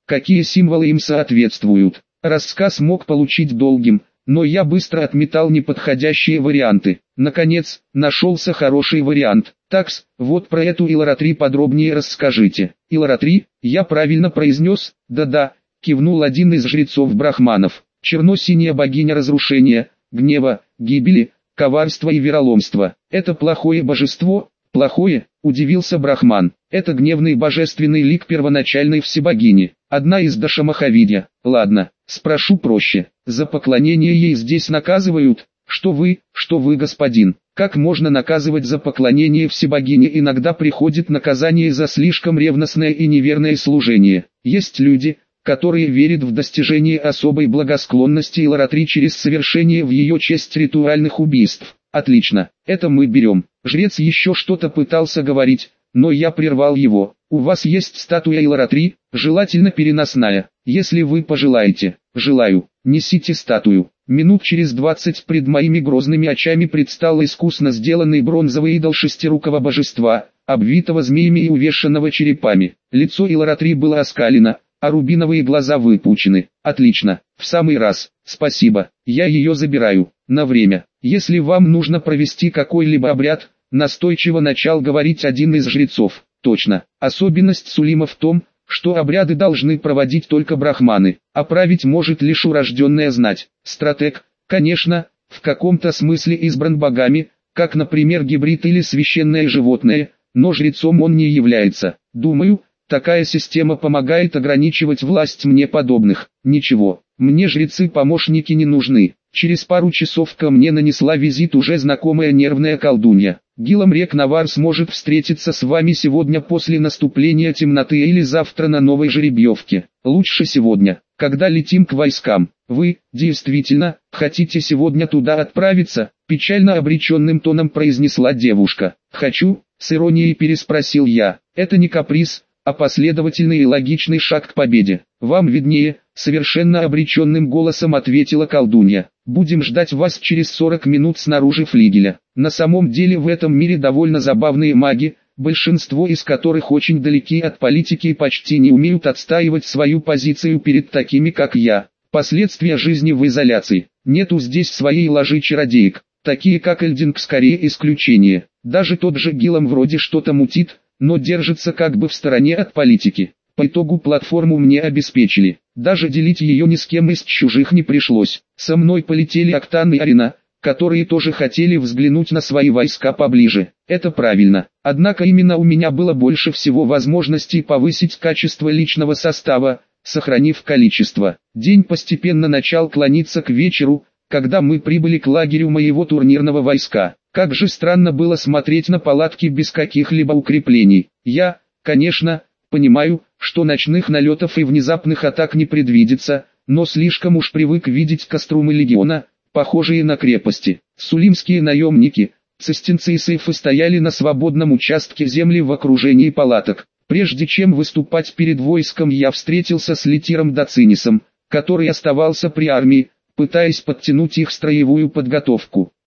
какие символы им соответствуют. Рассказ мог получить долгим, но я быстро отметал неподходящие варианты. Наконец, нашелся хороший вариант. Такс, вот про эту Иларатри подробнее расскажите. Иларатри, я правильно произнес? Да-да, кивнул один из жрецов-брахманов. Черно-синяя богиня разрушения, гнева, гибели, коварства и вероломства. Это плохое божество? Плохое, удивился брахман. Это гневный божественный лик первоначальной всебогини. Одна из Дашамахавидья. Ладно, спрошу проще. За поклонение ей здесь наказывают? Что вы, что вы, господин? Как можно наказывать за поклонение всебогине? Иногда приходит наказание за слишком ревностное и неверное служение. Есть люди, которые верят в достижение особой благосклонности Иларатри через совершение в ее честь ритуальных убийств. Отлично, это мы берем. Жрец еще что-то пытался говорить, но я прервал его. У вас есть статуя Иларатри, желательно переносная. Если вы пожелаете, желаю, несите статую. Минут через двадцать пред моими грозными очами предстал искусно сделанный бронзовый идол шестирукого божества, обвитого змеями и увешанного черепами. Лицо Иларатри было оскалено, а рубиновые глаза выпучены. Отлично, в самый раз, спасибо, я ее забираю, на время. Если вам нужно провести какой-либо обряд, настойчиво начал говорить один из жрецов. Точно, особенность Сулима в том, что обряды должны проводить только брахманы, а править может лишь урожденная знать. Стратег, конечно, в каком-то смысле избран богами, как, например, гибрид или священное животное, но жрецом он не является. Думаю, такая система помогает ограничивать власть мне подобных. Ничего, мне жрецы-помощники не нужны. Через пару часов ко мне нанесла визит уже знакомая нервная колдунья. Гилам Рек Навар сможет встретиться с вами сегодня после наступления темноты или завтра на новой жеребьевке. Лучше сегодня, когда летим к войскам. Вы, действительно, хотите сегодня туда отправиться? Печально обреченным тоном произнесла девушка. Хочу, с иронией переспросил я. Это не каприз, а последовательный и логичный шаг к победе. Вам виднее, совершенно обреченным голосом ответила колдунья. Будем ждать вас через сорок минут снаружи флигеля. На самом деле в этом мире довольно забавные маги, большинство из которых очень далеки от политики и почти не умеют отстаивать свою позицию перед такими как я. Последствия жизни в изоляции. Нету здесь своей ложи чародеек, такие как Эльдинг скорее исключение. Даже тот же Гилам вроде что-то мутит, но держится как бы в стороне от политики. По итогу платформу мне обеспечили. Даже делить ее ни с кем из чужих не пришлось. Со мной полетели Октан и Арина, которые тоже хотели взглянуть на свои войска поближе. Это правильно. Однако именно у меня было больше всего возможностей повысить качество личного состава, сохранив количество. День постепенно начал клониться к вечеру, когда мы прибыли к лагерю моего турнирного войска. Как же странно было смотреть на палатки без каких-либо укреплений. Я, конечно, понимаю, что ночных налетов и внезапных атак не предвидится, но слишком уж привык видеть кострумы легиона, похожие на крепости. Сулимские наемники, цистинцы и сейфы стояли на свободном участке земли в окружении палаток. Прежде чем выступать перед войском, я встретился с литиром Дацинисом, который оставался при армии, пытаясь подтянуть их строевую подготовку.